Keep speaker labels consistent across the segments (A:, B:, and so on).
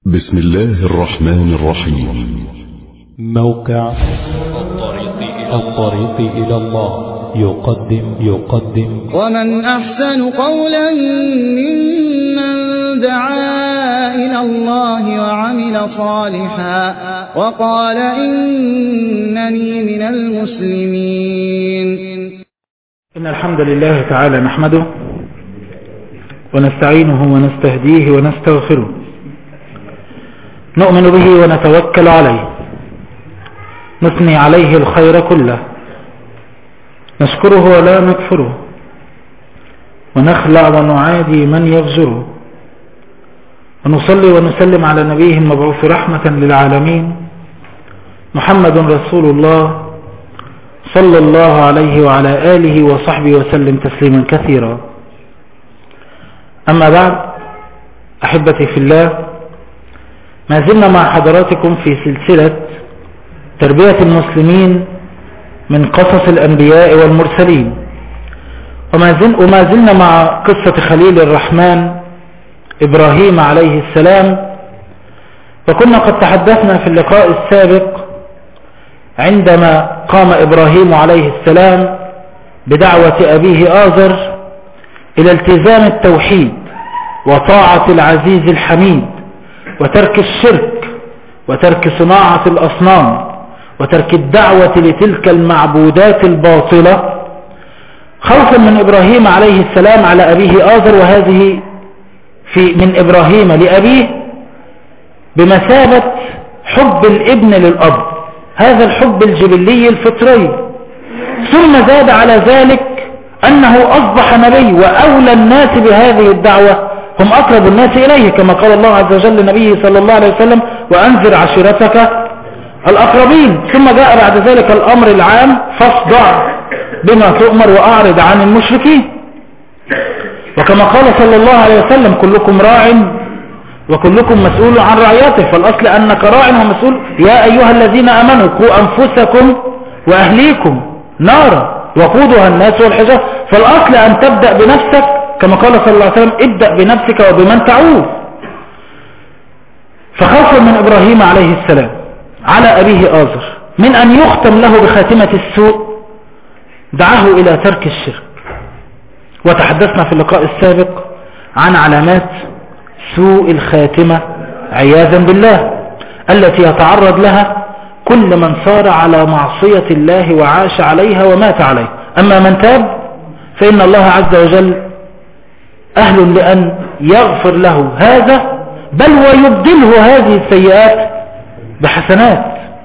A: بسم الله الرحمن الرحيم.
B: موقع الطريق إلى الله يقدم
C: ومن أحسن قولا ممن دعا إلى الله وعمل صالحا وقال إنني من المسلمين.
D: إن الحمد لله تعالى نحمده ونستعينه ونستهديه ونستغفره، نؤمن به ونتوكل عليه، نثني عليه الخير كله، نشكره ولا نكفره، ونخلع ونعادي من يفجره، ونصلي ونسلم على نبيه المبعوث رحمة للعالمين محمد رسول الله صلى الله عليه وعلى آله وصحبه وسلم تسليما كثيرا. أما بعد، أحبتي في الله، ما زلنا مع حضراتكم في سلسلة تربية المسلمين من قصص الأنبياء والمرسلين، وما زلنا مع قصة خليل الرحمن إبراهيم عليه السلام. وكنا قد تحدثنا في اللقاء السابق عندما قام إبراهيم عليه السلام بدعوة أبيه آزر إلى التزام التوحيد وطاعة العزيز الحميد وترك الشرك وترك صناعة الأصنام وترك الدعوة لتلك المعبودات الباطلة، خوفا من إبراهيم عليه السلام على أبيه آزر، وهذه من إبراهيم لأبيه بمثابة حب الابن للأب، هذا الحب الجبلي الفطري. ثم زاد على ذلك أنه أصبح نبي، وأولى الناس بهذه الدعوة هم أقرب الناس إليه، كما قال الله عز وجل لنبيه صلى الله عليه وسلم: وأنذر عشيرتك الأقربين. ثم جاء بعد ذلك الأمر العام: فاصدع بما تؤمر وأعرض عن المشركين. وكما قال صلى الله عليه وسلم: كلكم راع وكلكم مسؤول عن رعيته، فالأصل أنك راع ومسؤول. يا أيها الذين آمنوا قوا أنفسكم وأهليكم نارا وقودها الناس والحجارة، فالأصل أن تبدأ بنفسك، كما قال صلى الله عليه وسلم: ابدأ بنفسك وبمن تعود. فخوفا من إبراهيم عليه السلام على أبيه آزر من أن يختم له بخاتمة السوء دعاه إلى ترك الشرك. وتحدثنا في اللقاء السابق عن علامات سوء الخاتمة عياذا بالله التي يتعرض لها كل من صار على معصية الله وعاش عليها ومات عليه. أما من تاب فإن الله عز وجل أهل لأن يغفر له هذا، بل ويبدله هذه السيئات بحسنات.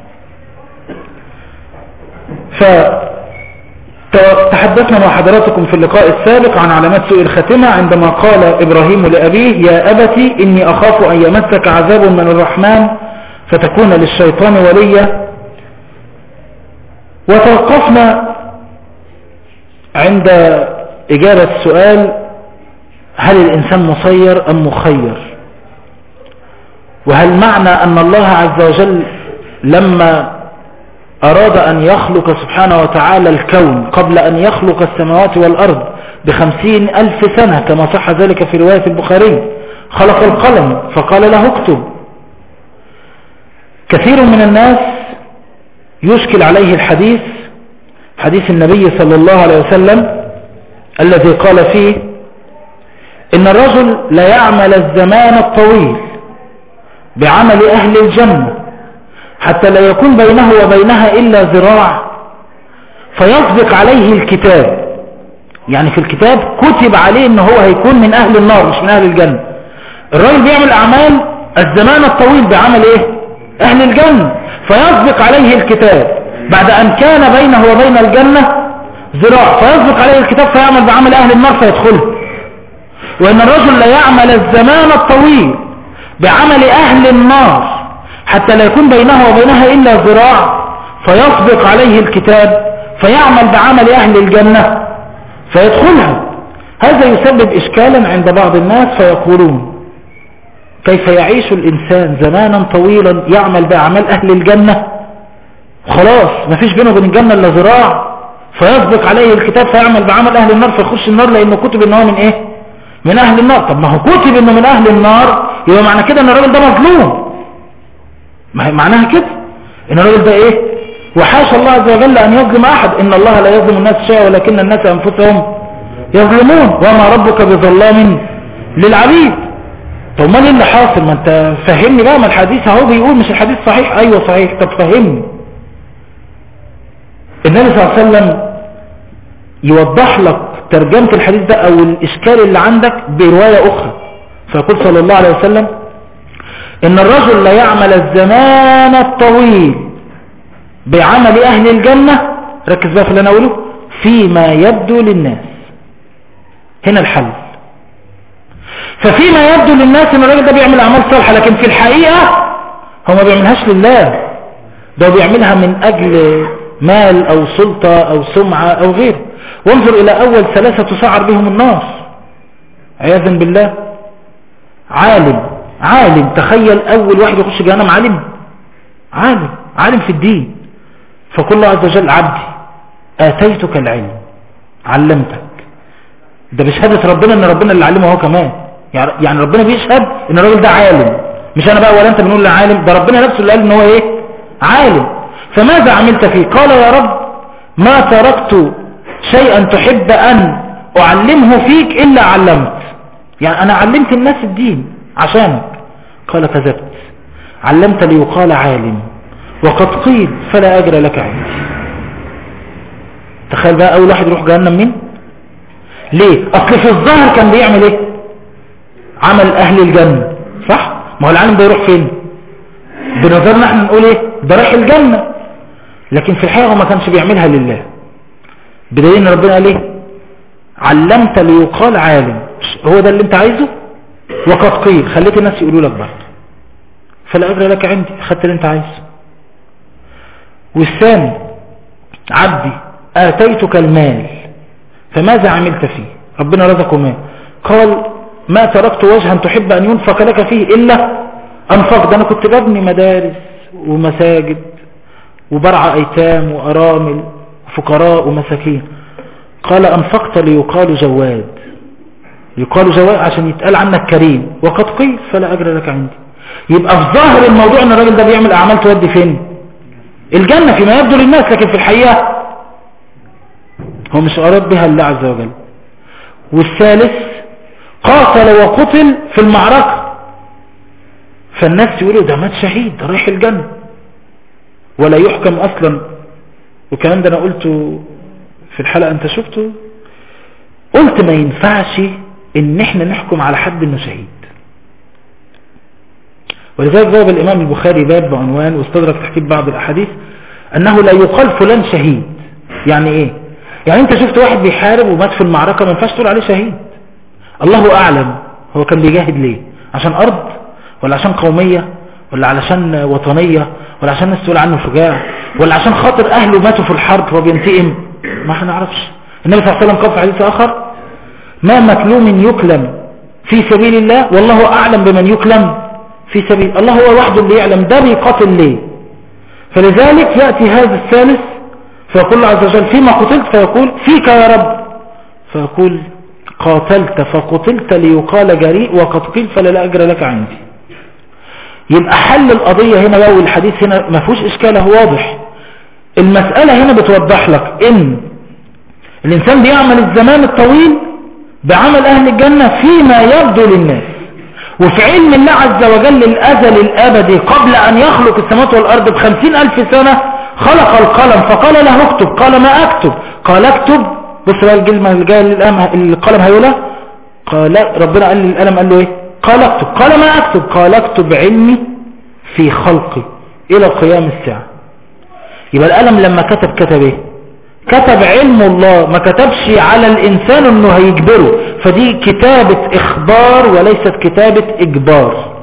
D: فتحدثنا مع حضراتكم في اللقاء السابق عن علامات سوء الخاتمة عندما قال إبراهيم لأبيه: يا أبتي إني أخاف أن يمسك عذاب من الرحمن فتكون للشيطان وليا. وتوقفنا عند إجابة السؤال: هل الإنسان مسير أم مخير؟ وهل معنى أن الله عز وجل لما أراد أن يخلق سبحانه وتعالى الكون قبل أن يخلق السماوات والأرض ب50,000 سنة كما صح ذلك في رواية البخاري، خلق القلم فقال له اكتب؟ كثير من الناس يشكل عليه حديث النبي صلى الله عليه وسلم الذي قال فيه: إن الرجل لا يعمل الزمان الطويل بعمل أهل الجنة حتى لا يكون بينه وبينها إلا ذراع فيسبق عليه الكتاب. يعني في الكتاب كتب عليه إنه هو هيكون من أهل النار مش من أهل الجنة. الرجل بيعمل أعمال الزمان الطويل بعمل أهل الجنة، فيسبق عليه الكتاب بعد أن كان بينه وبين الجنة ذراع، فيسبق عليه الكتاب فيعمل بعمل أهل النار فيدخله. وإن الرجل لا يعمل الزمان الطويل بعمل أهل النار حتى لا يكون بينه وبينها إلا ذراع فيسبق عليه الكتاب فيعمل بعمل أهل الجنة فيدخلها. هذا يسبب إشكالا عند بعض الناس، فيقولون: كيف يعيش الإنسان زمانا طويلا يعمل بأعمال أهل الجنة خلاص ما فيش بينه وبين الجنة إلا ذراع، فيسبق عليه الكتاب فيعمل بعمل أهل النار فيخش النار لأنه كتب إنه من من أهل النار. طب ما هو كتب إنه من أهل النار، يبقى معنى كده ان الراجل ده مظلوم. ما هي معناها كده ان الراجل ده ايه؟ وحاشا الله عز وجل ان يظلم احد، ان الله لا يظلم الناس شيئا ولكن الناس انفسهم يظلمون وما ربك بظلام للعبيد. طب ما ايه اللي حاصل؟ ما انت فهمني بقى، ما الحديث اهو بيقول مش الحديث صحيح. ايوه صحيح. طب فهمني. النبي صلى الله عليه وسلم يوضح لك ترجمة الحديث ده او الاشكال اللي عندك برواية اخرى، فيقول صلى الله عليه وسلم ان الرجل لا يعمل الزمان الطويل بعمل اهل الجنة، ركز بقى في اللي انا اقوله، فيما يبدو للناس. هنا الحل. ففيما يبدو للناس ان الراجل ده بيعمل اعمال صالحة، لكن في الحقيقة هو ما بيعملهاش لله، ده بيعملها من اجل مال او سلطة او سمعة او غيره. وانظر الى اول ثلاثة تسعر بهم النار عياذا بالله. عالم تخيل اول واحد يخش جهنم عالم في الدين. فقل الله عز وجل عبدي اتيتك العلم علمتك. ده بشهادة ربنا ان ربنا اللي علمه هو كمان، يعني ربنا بيشهد ان الراجل ده عالم، مش انا بقى ولا انت بنقول عالم، ده ربنا نفسه اللي قال ان هو ايه؟ عالم. فماذا عملت فيه؟ قال يا رب ما تركت شيئا تحب ان اعلمه فيك الا علمت. يعني انا علمت الناس الدين عشانك. قال كذبت، علمت ليقال عالم وقد قيل فلا اجر لك عندي. تخيل بقى اول واحد يروح جهنم مين؟ ليه؟ اصل في الظاهر كان بيعمل ايه؟ عمل اهل الجنة، صح؟ ما هو العالم ده يروح فين؟ بنظرنا احنا نقول ايه؟ ده رايح الجنة، لكن في الحقيقة ما كانش بيعملها لله، بدليل ان ربنا قال ايه؟ علمت ليقال عالم. هو ده اللي انت عايزه؟ وقد قيل، خليت الناس يقولوا لك برضه فلا اجر لك عندي، خدت اللي انت عايزه. والثاني عبدي اتيتك المال فماذا عملت فيه؟ ربنا رزقه مال، قال ما تركت وجها تحب ان ينفق لك فيه الا انفق. ده انا كنت ببني مدارس ومساجد وبرع ايتام وارامل وفقراء ومساكين. قال انفقت ليقال جواد، يقال جواد عشان يتقال عنك كريم، وقد قيل فلا اجر لك عندي. يبقى في ظاهر الموضوع ان الراجل ده بيعمل اعمال تودي فين؟ الجنة فيما يبدو للناس، لكن في الحقيقة هو مش أراد بها الله عز وجل. والثالث قاتل وقتل في المعركة، فالناس يقولوا ده مات شهيد، ده رايح الجنة، ولا يحكم أصلا. وكمان ده أنا قلته في الحلقة، أنت شفته، قلت ما ينفعش إن احنا نحكم على حد إنه شهيد. ولذلك ذهب الإمام البخاري باب بعنوان واستدرك تحكيم بعض الأحاديث أنه لا يقال فلان شهيد. يعني إيه؟ يعني أنت شفت واحد بيحارب ومات في المعركة، ما ينفعش تقول عليه شهيد. الله أعلم هو كان بيجاهد ليه؟ عشان أرض، ولا عشان قومية، ولا علشان وطنية، ولا عشان الناس تقول عنه شجاع، ولا عشان خاطر أهله ماتوا في الحرب فهو بينتقم؟ ما احنا نعرفش. النبي صلى الله عليه وسلم قال في حديث آخر ما مكلوم يكلم في سبيل الله والله أعلم بمن يكلم في سبيل الله، هو وحده اللي يعلم ده بيقاتل ليه. فلذلك يأتي هذا الثالث فيقول الله عز وجل فيما قتلت، فيقول فيك يا رب، فيقول قاتلت فقتلت ليقال جريء وقد قيل فلا أجر لك عندي. يبقى حل القضية هنا بقى، والحديث هنا ما فيهوش إشكال، هو واضح. المسألة هنا بتوضح لك إن الإنسان بيعمل الزمان الطويل بعمل أهل الجنة فيما يبدو للناس، وفي علم الله عز وجل الأزل الأبدي قبل أن يخلق السماوات والأرض ب50,000 سنة خلق القلم فقال له اكتب، قال ما أكتب، قال اكتب. بص بقى الكلمة اللي جايه القلم هيقولها، قال ربنا قال للقلم قال له ايه؟ قال اكتب، قال ما أكتب، قال اكتب علمي في خلقي إلى قيام الساعة. يبقى القلم لما كتب ايه؟ كتب علم الله، ما كتبش على الإنسان انه هيجبره، فدي كتابة إخبار وليست كتابة إجبار.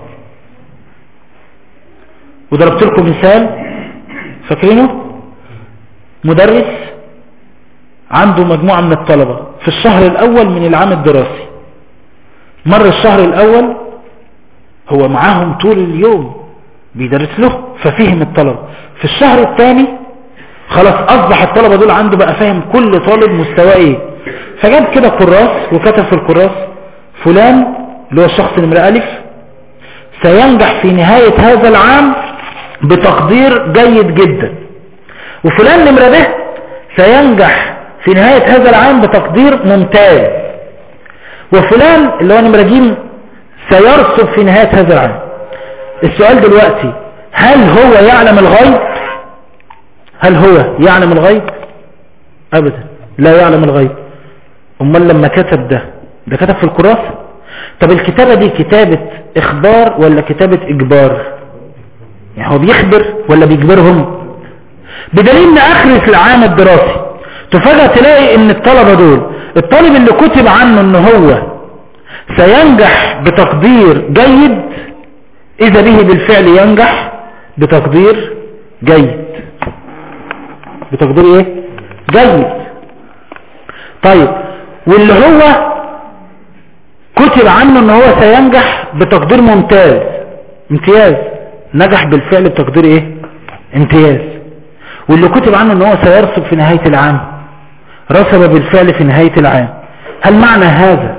D: وضربت لكم مثال فاكرينه؟ مدرس عنده مجموعة من الطلبة في الشهر الأول من العام الدراسي، مر الشهر الأول هو معاهم طول اليوم بيدرس له ففهم الطلبة. في الشهر الثاني خلاص أصبح الطلبة دول عنده بقى فاهم كل طالب مستواه ايه، فجاب كده كراس وكتب في الكراس فلان اللي هو الشخص نمرة ألف سينجح في نهاية هذا العام بتقدير جيد جدا، وفلان نمرة به سينجح في نهاية هذا العام بتقدير ممتاز، وفلان اللي هو نمرة ج سيرسب في نهاية هذا العام. السؤال دلوقتي، هل هو يعلم الغيب؟ هل هو يعلم الغيب؟ ابدا لا يعلم الغيب. امال لما كتب ده كتب في الكراسة. طب الكتابة دي كتابة اخبار ولا كتابة اجبار؟ يعني هو بيخبر ولا بيجبرهم؟ بدليل ان اخر العام الدراسي تفاجأ تلاقي ان الطلبة دول، الطالب اللي كتب عنه ان هو سينجح بتقدير جيد، اذا به بالفعل ينجح بتقدير جيد. بتقدير ايه؟ جيد. طيب واللي هو كتب عنه ان هو سينجح بتقدير ممتاز، امتياز، نجح بالفعل بتقدير ايه؟ امتياز. واللي كتب عنه ان هو سيرسب في نهاية العام، رسب بالفعل في نهاية العام. هل معنى هذا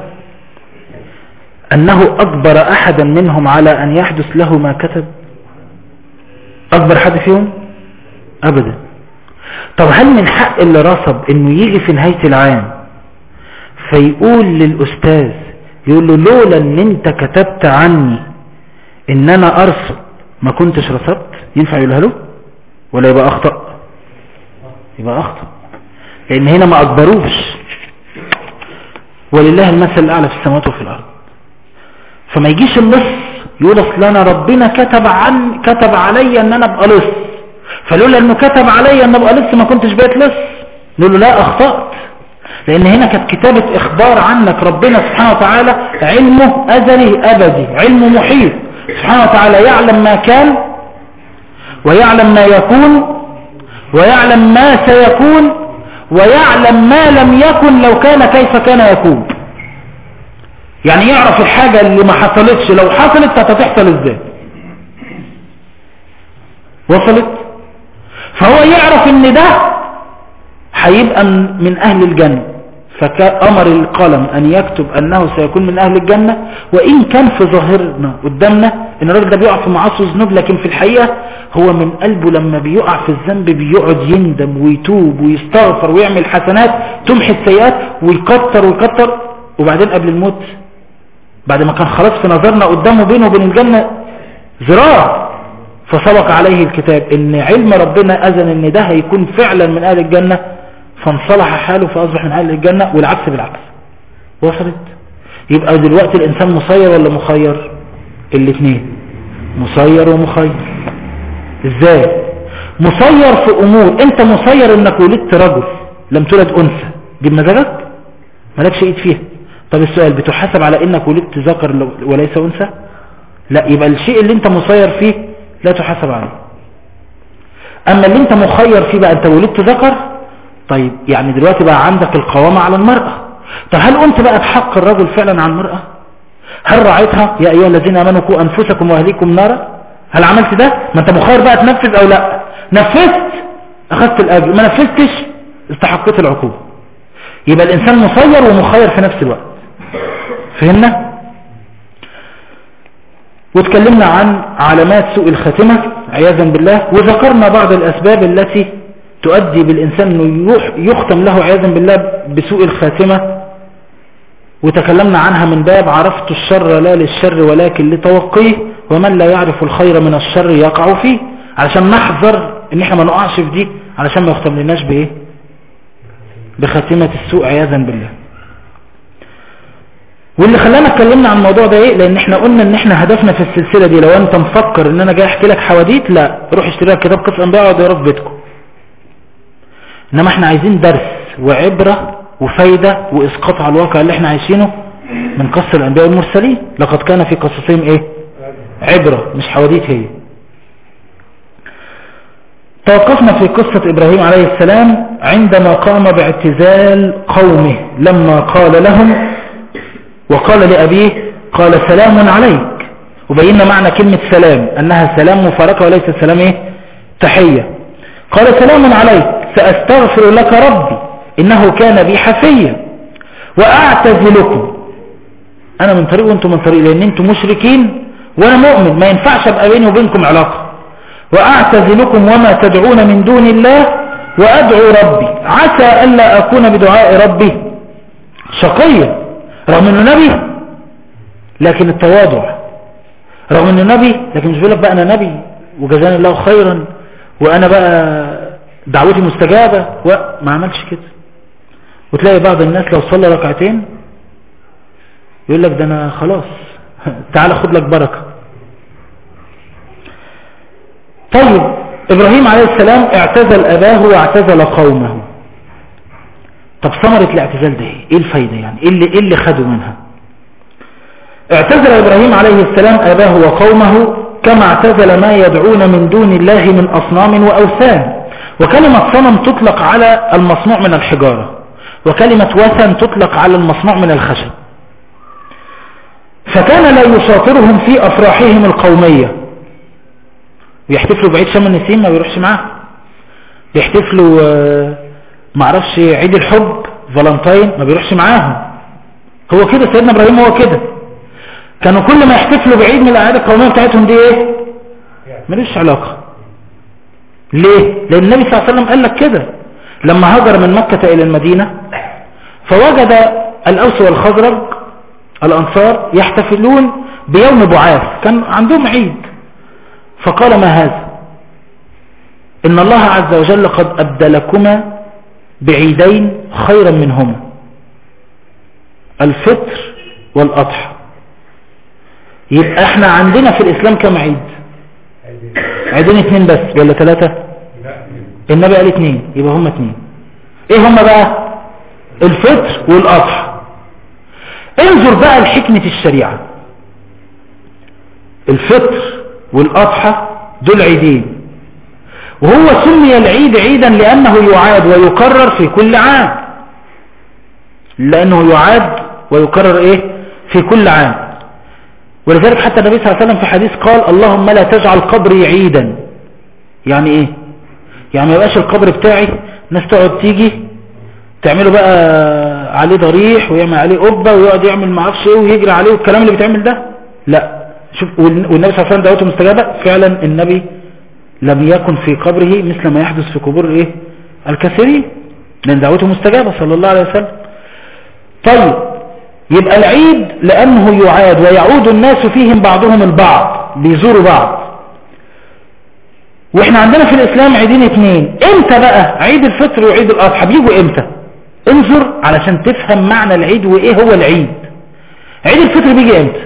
D: انه اجبر احدا منهم على ان يحدث له ما كتب؟ اجبر حد فيهم؟ ابدا. طب هل من حق اللي رسب انه يجي في نهاية العام فيقول للاستاذ، يقول له لولا ان انت كتبت عني ان انا ارسب ما كنتش رسبت؟ ينفع يقولها له ولا يبقى اخطأ؟ يبقى اخطأ، لان هنا ما اجبروش. ولله المثل الاعلى في السماوات وفي الارض. فما يجيش اللص يقول اصل انا ربنا كتب علي ان انا ابقى لص، فلولا انه كتب علي ان ابقى لص ما كنتش بقيت لص. نقول له لا، اخطأت، لان هنا كانت كتابة اخبار عنك. ربنا سبحانه وتعالى علمه ازلي ابدي، علمه محيط سبحانه وتعالى، يعلم ما كان ويعلم ما يكون ويعلم ما سيكون ويعلم ما لم يكن لو كان كيف كان يكون. يعني يعرف الحاجة اللي ما حصلتش لو حصلت هتحصل ازاي. وصلت؟ فهو يعرف ان ده هيبقى من اهل الجنة، فأمر القلم ان يكتب انه سيكون من اهل الجنة. وان كان في ظاهرنا قدامنا ان الراجل ده بيقع في معاصي وذنوب، لكن في الحقيقة هو من قلبه لما بيقع في الذنب بيقعد يندم ويتوب ويستغفر ويعمل حسنات تمحي السيئات ويكتر. وبعدين قبل الموت، بعد ما كان خلاص في نظرنا قدامه بينه وبين الجنة ذراع، فسبق عليه الكتاب ان علم ربنا اذن ان ده هيكون فعلا من اهل الجنة، فانصلح حاله فاصبح من اهل الجنة، والعكس بالعكس. وصلت؟ يبقى دلوقتي الانسان مسير ولا مخير؟ الاثنين، مسير ومخير. ازاي؟ مسير في امور، انت مسير انك ولدت رجل لم تولد انثى، دي بمزاجك مالكش ايد فيها. طب السؤال، بتحاسب على انك ولدت ذكر وليس انثى؟ لا، يبقى الشيء اللي انت مسير فيه لا تحاسب عليه. اما اللي انت مخير فيه بقى، انت ولدت ذكر، طيب يعني دلوقتي بقى عندك القوامة على المرأة. طب هل قمت بقى بحق الرجل فعلا عن المرأة؟ هل رعيتها؟ يا ايها الذين امنوا قوا انفسكم واهليكم نارا. هل عملت ده؟ ما انت مخير بقى تنفذ او لا. نفذت اخذت الاجر، ما نفذتش استحقت العقوبة. يبقى الانسان مسير ومخير في نفس الوقت. فهمنا؟ واتكلمنا عن علامات سوء الخاتمة عياذا بالله، وذكرنا بعض الاسباب التي تؤدي بالانسان انه يختم له عياذا بالله بسوء الخاتمة، وتكلمنا عنها من باب عرفت الشر لا للشر ولكن لتوقيه، ومن لا يعرف الخير من الشر يقع فيه، علشان نحذر ان احنا ما نقعش في دي، علشان ما يختم لناش بايه؟ بخاتمة السوء عياذا بالله. واللي خلانا اتكلمنا عن الموضوع ده ايه؟ لان احنا قلنا ان احنا هدفنا في السلسلة دي، لو انت مفكر ان انا جاي احكي لك حواديت، لا، روح اشتري لك كتاب قصص انبياء واقعد اقراه في بيتكم. انما احنا عايزين درس وعبرة وفايدة واسقاط على الواقع اللي احنا عايشينه من قصة الانبياء والمرسلين. لقد كان في قصصهم ايه؟ عبرة، مش حواديت هي. توقفنا في قصة ابراهيم عليه السلام عندما قام باعتزال قومه، لما قال لهم وقال لأبيه قال سلام عليك، وبينا معنى كلمة سلام انها سلام مفارقة وليس سلام ايه؟ تحية. قال سلام عليك سأستغفر لك ربي إنه كان بي حفيا وأعتزلكم، أنا من طريق وأنتم من طريق، لأن أنتم مشركين وانا مؤمن ما ينفعش ابقى بيني وبينكم علاقة. واعتزلكم وما تدعون من دون الله وادعو ربي عسى الا اكون بدعاء ربي شقيا. رغم انه نبي لكن التواضع، رغم انه نبي لكن مش بيقول لك بقى انا نبي وجزاني الله خيرا وانا بقى دعوتي مستجابة، وما عملش كده. وتلاقي بعض الناس لو صلى ركعتين يقول لك ده انا خلاص تعال خد لك بركة. طيب ابراهيم عليه السلام اعتزل اباه واعتزل قومه. طب ثمرة الاعتزال ده ايه الفايدة يعني؟ ايه اللي خدوا منها؟ اعتزل ابراهيم عليه السلام اباه وقومه كما اعتزل ما يدعون من دون الله من اصنام واوثان. وكلمة صنم تطلق على المصنوع من الحجارة، وكلمة وثن تطلق على المصنوع من الخشب. فكان لا يشاطرهم في افراحهم القومية. بيحتفلوا بعيد شم النسيم ما بيروحش معاه، بيحتفلوا معرفش عيد الحب فالنتين ما بيروحش معاهم. هو كده سيدنا ابراهيم، هو كده. كانوا كل ما يحتفلوا بعيد من الاعياد القومية بتاعتهم دي ايه؟ ملوش علاقة. ليه؟ لان النبي صلى الله عليه وسلم قال لك كده لما هاجر من مكة الى المدينة، فوجد الاوس والخزرج الانصار يحتفلون بيوم بعاث، كان عندهم عيد. فقال ما هذا؟ ان الله عز وجل قد ابدلكما بعيدين خيرا منهما، الفطر والاضحى. يبقى احنا عندنا في الاسلام كم عيد؟ عيدين 2 بس ولا 3؟ النبي قال 2، يبقى هم 2. ايه هم بقى؟ الفطر والاضحى. انظر بقى لحكمة الشريعة. الفطر والاضحى دول عيدين، وهو سمي العيد عيدا لانه يعاد ويكرر في كل عام، لانه يعاد ويكرر ايه في كل عام. ولذلك حتى النبي صلى الله عليه وسلم في حديث قال اللهم لا تجعل قبري عيدا. يعني ايه؟ يعني ما يبقاش القبر بتاعي ناس تقعد تيجي تعمله بقى عليه ضريح ويعمل عليه قبة ويقعد يعمل معرفش ايه ويجري عليه والكلام اللي بيتعمل ده. لا، شوف، والنبي صلى الله عليه وسلم دعوته مستجابة. فعلا النبي لم يكن في قبره مثل ما يحدث في قبور ايه الكثيرين، لان دعوته مستجابة صلى الله عليه وسلم. طيب يبقى العيد لأنه يعاد ويعود الناس فيهم بعضهم البعض، بيزوروا بعض. واحنا عندنا في الإسلام عيدين 2. امتى بقى عيد الفطر وعيد الأضحى بيجوا امتى؟ انظر علشان تفهم معنى العيد وايه هو العيد. عيد الفطر بيجي امتى؟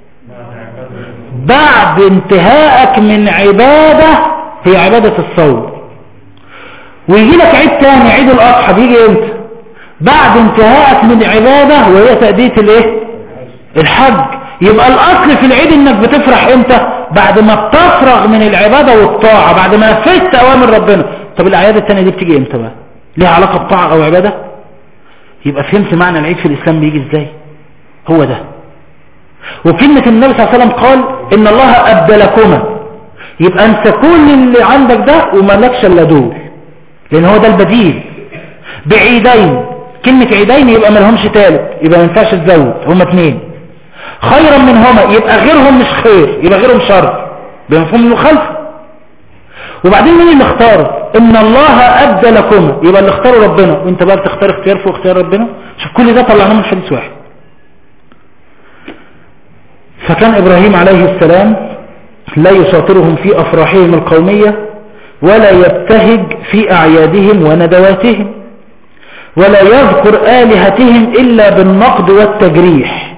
D: بعد انتهائك من عبادة هي عبادة الصوم. ويجي لك عيد تاني عيد الأضحى بيجي امتى؟ بعد انتهائك من عبادة وهي تأدية الايه؟ الحج. يبقى الاصل في العيد انك بتفرح امتى؟ بعد ما بتفرغ من العبادة والطاعة، بعد ما نفذت اوامر ربنا. طب الاعياد التانية دي بتيجي امتى بقى؟ ليها علاقة بطاعة او عبادة؟ يبقى فهمت معنى العيد في الاسلام بيجي ازاي؟ هو ده. وكلمة النبي صلى الله عليه وسلم قال ان الله ابدلكما، يبقى انت كل اللي عندك ده ومالكش الا دول، لان هو ده البديل. بعيدين، كلمة عيدين يبقى ما لهمش ثالث، يبقى ما ينفعش تزود، هما 2. خيرا منهما يبقى غيرهم مش خير، يبقى غيرهم شر بمفهوم المخالفة. وبعدين مين اللي اختار؟ ان الله ابدلكما، يبقى اللي اختاره ربنا، وانت بقى بتختار اختيار فوق اختيار ربنا. شوف كل ده طلعناه من حديث واحد. فكان ابراهيم عليه السلام لا يشاطرهم في افراحهم القومية ولا يبتهج في اعيادهم وندواتهم، ولا يذكر آلهتهم إلا بالنقد والتجريح.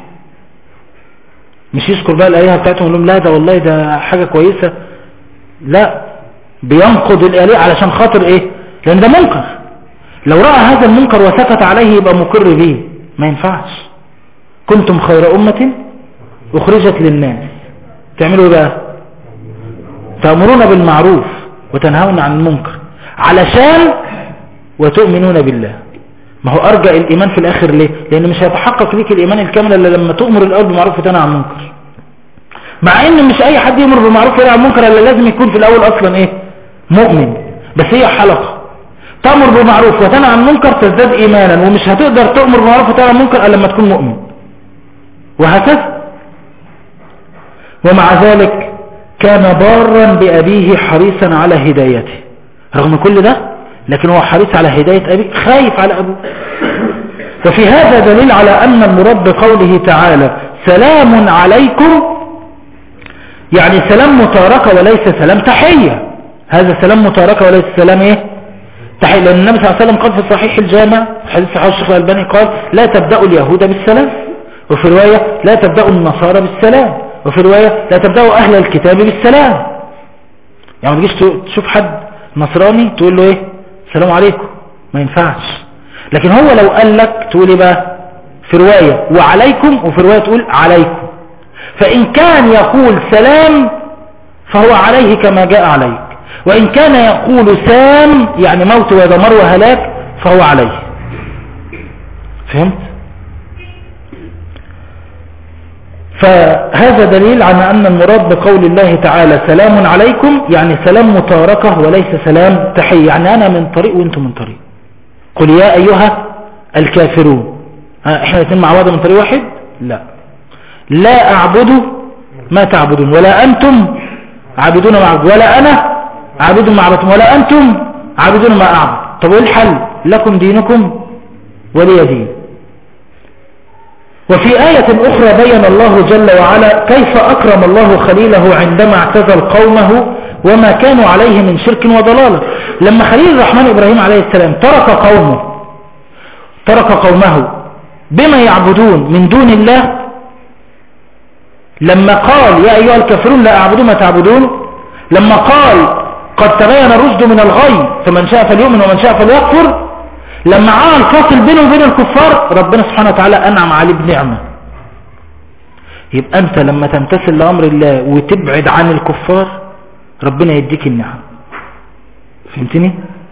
D: مش يذكر بقى الآلهة بتاعتهم يقول لهم لا ده والله ده حاجة كويسة، لا، بينقض الآلهة علشان خاطر إيه؟ لأن ده منكر. لو رأى هذا المنكر وسكت عليه يبقى مقر به، ما ينفعش. كنتم خير أمة أخرجت للناس، تعملوا بقى تأمرون بالمعروف وتنهون عن المنكر علشان وتؤمنون بالله. ما هو أرجع الإيمان في الآخر ليه؟ لأن مش هيتحقق ليك الإيمان الكامل إلا لما تؤمر الأول بالمعروف وتنهى عن المنكر. مع إن مش أي حد يأمر بالمعروف وينهى عن المنكر إلا لازم يكون في الأول أصلا إيه؟ مؤمن. بس هي حلقة، تأمر بالمعروف وتنهى عن المنكر تزداد إيمانا، ومش هتقدر تأمر بالمعروف وتنهى عن المنكر إلا لما تكون مؤمن، وهكذا. ومع ذلك كان بارا بأبيه حريصا على هدايته. رغم كل ده لكن هو حريص على هداية أبيه، خايف على أبوه. وفي هذا دليل على أن المراد بقوله تعالى سلام عليكم، يعني سلام متاركة وليس سلام تحية. هذا سلام متاركة وليس سلام ايه تحية، لأن النبي صلى الله عليه وسلم قال في صحيح الجامع حديث صحيح الشيخ الألباني قال لا تبدأوا اليهود بالسلام، وفي رواية لا تبدأوا النصارى بالسلام، وفي رواية لا تبدأوا أهل الكتاب بالسلام. يعني ما تجيش تشوف حد نصراني تقول له ايه السلام عليكم، ما ينفعش. لكن هو لو قال لك تقول ايه بقى في رواية وعليكم، وفي رواية تقول عليكم. فإن كان يقول سلام فهو عليه كما جاء عليك، وإن كان يقول سام يعني موت ودمار وهلاك فهو عليه. فهمت؟ فهذا دليل على أن المراد بقول الله تعالى سلام عليكم يعني سلام متاركة وليس سلام تحية، يعني أنا من طريق وأنتم من طريق. قل يا أيها الكافرون، احنا الاثنين مع بعض من طريق واحد؟ لا أعبد ما تعبدون ولا أنتم عابدون ما أعبد ولا أنا عابد ما عبدتم ولا أنتم عابدون ما أعبد. طب ايه الحل؟ لكم دينكم ولي دين. وفي آية أخرى بين الله جل وعلا كيف أكرم الله خليله عندما اعتزل قومه وما كانوا عليه من شرك وضلالة. لما خليل الرحمن إبراهيم عليه السلام ترك قومه بما يعبدون من دون الله، لما قال يا أيها الكافرون لا أعبد ما تعبدون، لما قال قد تبين الرشد من الغي فمن شاء فليؤمن ومن شاء فليكفر، لما عمل فاصل بينه وبين الكفار ربنا سبحانه وتعالى أنعم عليه بنعمة. يبقى أنت لما تمتثل لأمر الله وتبعد عن الكفار ربنا يديك النعم. فهمتني؟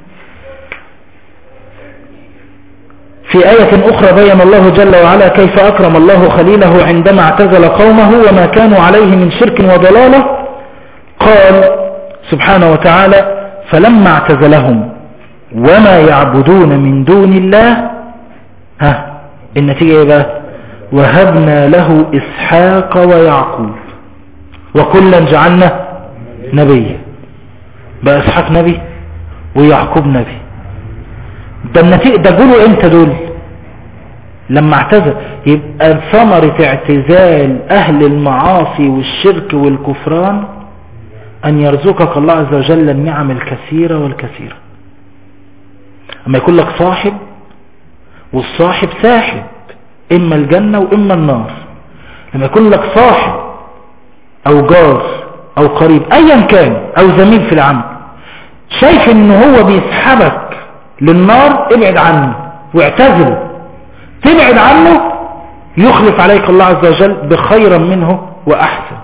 D: في آية أخرى بين الله جل وعلا كيف أكرم الله خليله عندما اعتزل قومه وما كانوا عليه من شرك وضلالة. قال سبحانه وتعالى فلما اعتزلهم وما يعبدون من دون الله النتيجة ايه بقى؟ وهبنا له إسحاق ويعقوب وكلا جعلنا نبيا. بقى إسحاق نبي ويعقوب نبي. ده النتيجة ده قولوا امتى دول؟ لما اعتزل. يبقى ثمرة اعتزال أهل المعاصي والشرك والكفران أن يرزقك الله عز وجل النعم الكثيرة والكثيرة. أما يكون لك صاحب والصاحب ساحب إما الجنة وإما النار، لما يكون لك صاحب أو جار أو قريب أيا كان أو زميل في العمل شايف إنه هو بيسحبك للنار ابعد عنه واعتزل. تبعد عنه يخلف عليك الله عز وجل بخيرا منه وأحسن.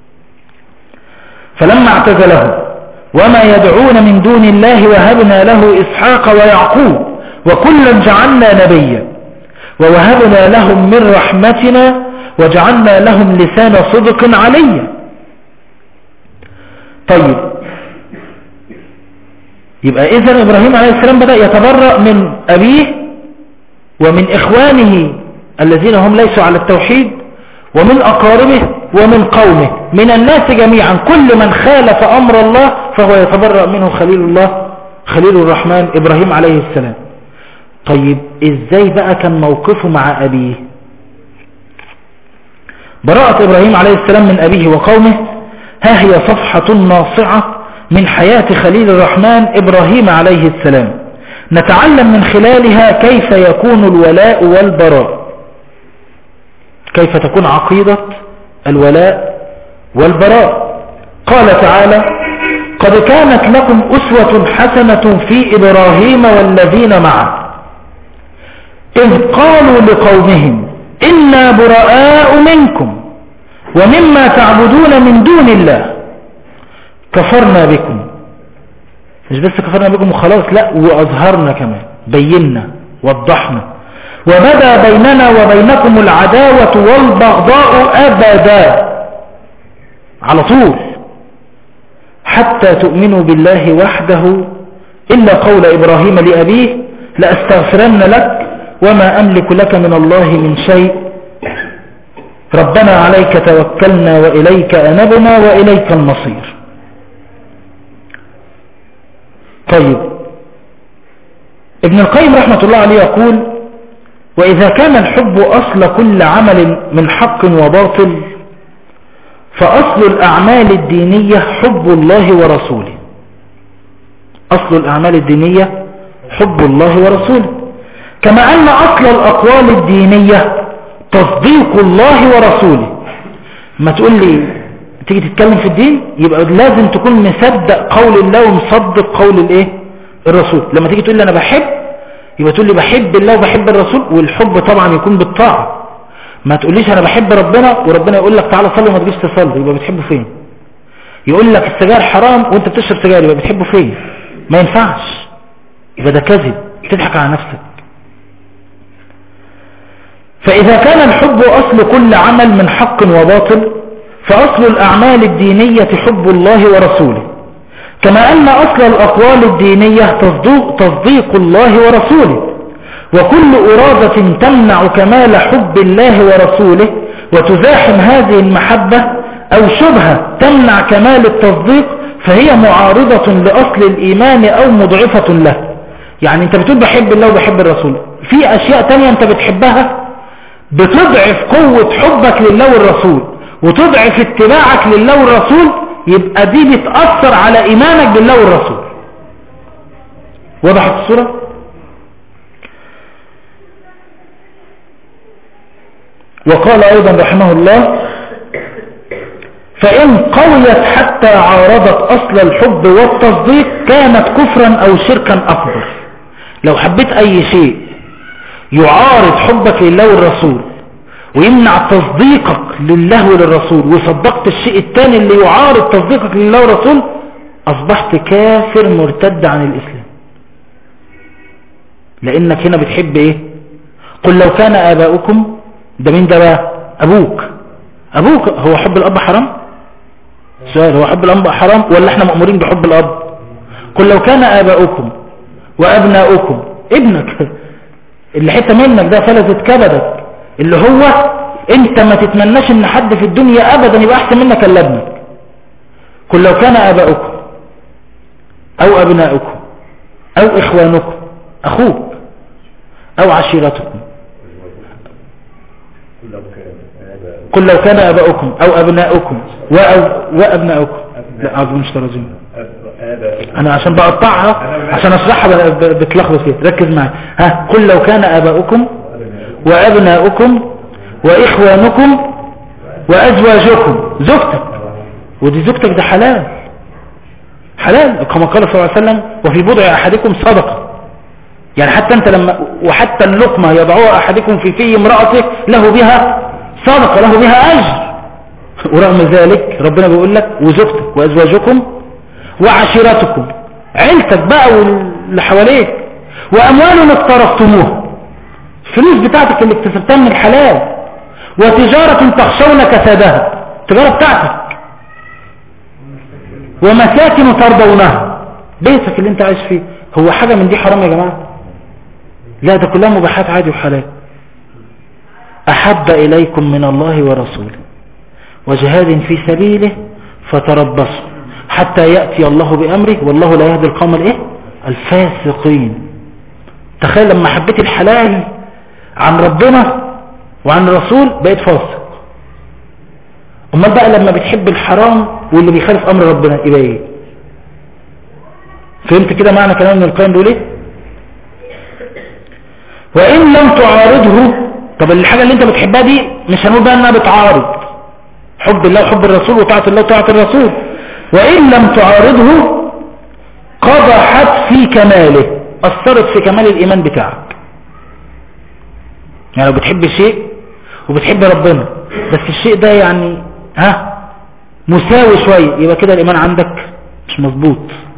D: فلما اعتزلهم وما يدعون من دون الله وهبنا له إسحاق ويعقوب وكلا جعلنا نبيا ووهبنا لهم من رحمتنا وجعلنا لهم لسان صدق عليا. طيب يبقى إذن إبراهيم عليه السلام بدأ يتبرأ من أبيه ومن إخوانه الذين هم ليسوا على التوحيد ومن أقاربه ومن قومه من الناس جميعا. كل من خالف أمر الله فهو يتبرأ منه خليل الله خليل الرحمن إبراهيم عليه السلام. طيب إزاي بقى كان موقفه مع أبيه؟ براءة إبراهيم عليه السلام من أبيه وقومه ها هي صفحة ناصعة من حياة خليل الرحمن إبراهيم عليه السلام نتعلم من خلالها كيف يكون الولاء والبراء، كيف تكون عقيدة الولاء والبراء. قال تعالى قد كانت لكم أسوة حسنة في إبراهيم والذين معه إذ قالوا لقومهم إنا براء منكم ومما تعبدون من دون الله كفرنا بكم. مش بس كفرنا بكم وخلاص، لا وأظهرنا كمان، بينا وضحنا وبدا بيننا وبينكم العداوة والبغضاء أبدا على طول حتى تؤمنوا بالله وحده إلا قول إبراهيم لأبيه لأستغفرن لك وما أملك لك من الله من شيء ربنا عليك توكلنا وإليك أنبنا وإليك المصير. طيب، ابن القيم رحمة الله عليه يقول: وإذا كان الحب أصل كل عمل من حق وباطل، فأصل الأعمال الدينية حب الله ورسوله. أصل الأعمال الدينية حب الله ورسوله، كما أن أصل الأقوال الدينية تصديق الله ورسوله. ما تقول لي تيجي تتكلم في الدين يبقى لازم تكون مصدق قول الله ومصدق قول الايه الرسول. لما تيجي تقول لي انا بحب، يبقى تقول لي بحب الله وبحب الرسول، والحب طبعا يكون بالطاعة. ما تقوليش انا بحب ربنا وربنا يقول لك تعالى صلي وما تجيش تصلي، يبقى بتحبه فين؟ يقول لك السجاير حرام وانت بتشرب سجاير، يبقى بتحبه فين؟ ما ينفعش، يبقى ده كذب، بتضحك على نفسك. فإذا كان الحب أصل كل عمل من حق وباطل، فأصل الأعمال الدينية حب الله ورسوله، كما أن أصل الأقوال الدينية تصديق الله ورسوله. وكل إرادة تمنع كمال حب الله ورسوله وتزاحم هذه المحبة، أو شبهة تمنع كمال التصديق، فهي معارضة لأصل الإيمان أو مضعفة له. يعني أنت بتقول بحب الله وبحب الرسول، في أشياء تانية أنت بتحبها بتضعف قوة حبك لله والرسول وتضعف اتباعك لله والرسول، يبقى دي بتأثر على إيمانك بالله والرسول. وضحت الصورة؟ وقال أيضا رحمه الله: فإن قويت حتى عارضت أصل الحب والتصديق كانت كفرا أو شركا أكبر. لو حبيت أي شيء يعارض حبك لله والرسول ويمنع تصديقك لله وللرسول، وصدقت الشيء الثاني اللي يعارض تصديقك لله والرسول، أصبحت كافر مرتد عن الإسلام، لأنك هنا بتحب إيه؟ قل لو كان آباؤكم، ده مين ده بقى؟ أبوك. هو حب الأب حرام؟ سؤال، هو حب الأب حرام ولا احنا مأمورين بحب الأب؟ قل لو كان آباؤكم وأبناؤكم، ابنك اللي حتى منك ده فلذت كبدك، اللي هو انت ما تتمناش ان حد في الدنيا ابدا يبقى احسن منك الا ابنك. قل لو كان آباؤكم او ابناؤكم او اخوانكم، اخوك او عشيرتكم. قل لو كان آباؤكم او ابناؤكم وابناؤكم، لا اعوذ مش ترجم، انا عشان بقطعها عشان اشرحها بتلخبط فيها، ركز معي. ها، قل لو كان آباؤكم وابناؤكم واخوانكم وازواجكم، زوجتك، ودي زوجتك ده حلال كما قال صلى الله عليه وسلم: وفي بضع احدكم صدقه. يعني حتى انت وحتى اللقمه يضعوها احدكم في في امراته له بها صدقه، له بها اجر. ورغم ذلك ربنا بيقول لك وزوجتك وازواجكم وعشيرتكم، عيلتك بقى واللي حواليك، واموال اقترفتموها، الفلوس بتاعتك اللي اكتسبتها من الحلال، وتجارة تخشون كسادها، التجارة بتاعتك، ومساكن ترضونها، بيتك اللي انت عايش فيه. هو حاجة من دي حرام يا جماعة؟ لا، ده كلها مباحات عادي وحلال. أحب إليكم من الله ورسوله وجهاد في سبيله فتربصوا حتى يأتي الله بأمره والله لا يهدي القوم الفاسقين. تخيل لما حبيت الحلال عن ربنا وعن الرسول بقيت فاسق. امال بقى لما بتحب الحرام واللي بيخالف امر ربنا يبقى ايه؟ فهمت كده معنى كلام ابن القيم بيقول ايه؟ وان لم تعارضه، طب الحاجه اللي انت بتحبها دي مش هنقول بقى انها بتعارض حب الله وحب الرسول وطاعه الله وطاعه الرسول. وان لم تعارضه قضحت في كماله، اثرت في كمال الايمان بتاعك. يعني لو بتحب شيء وبتحب ربنا بس الشيء ده يعني مساوي شوية، يبقى كده الإيمان عندك مش مظبوط.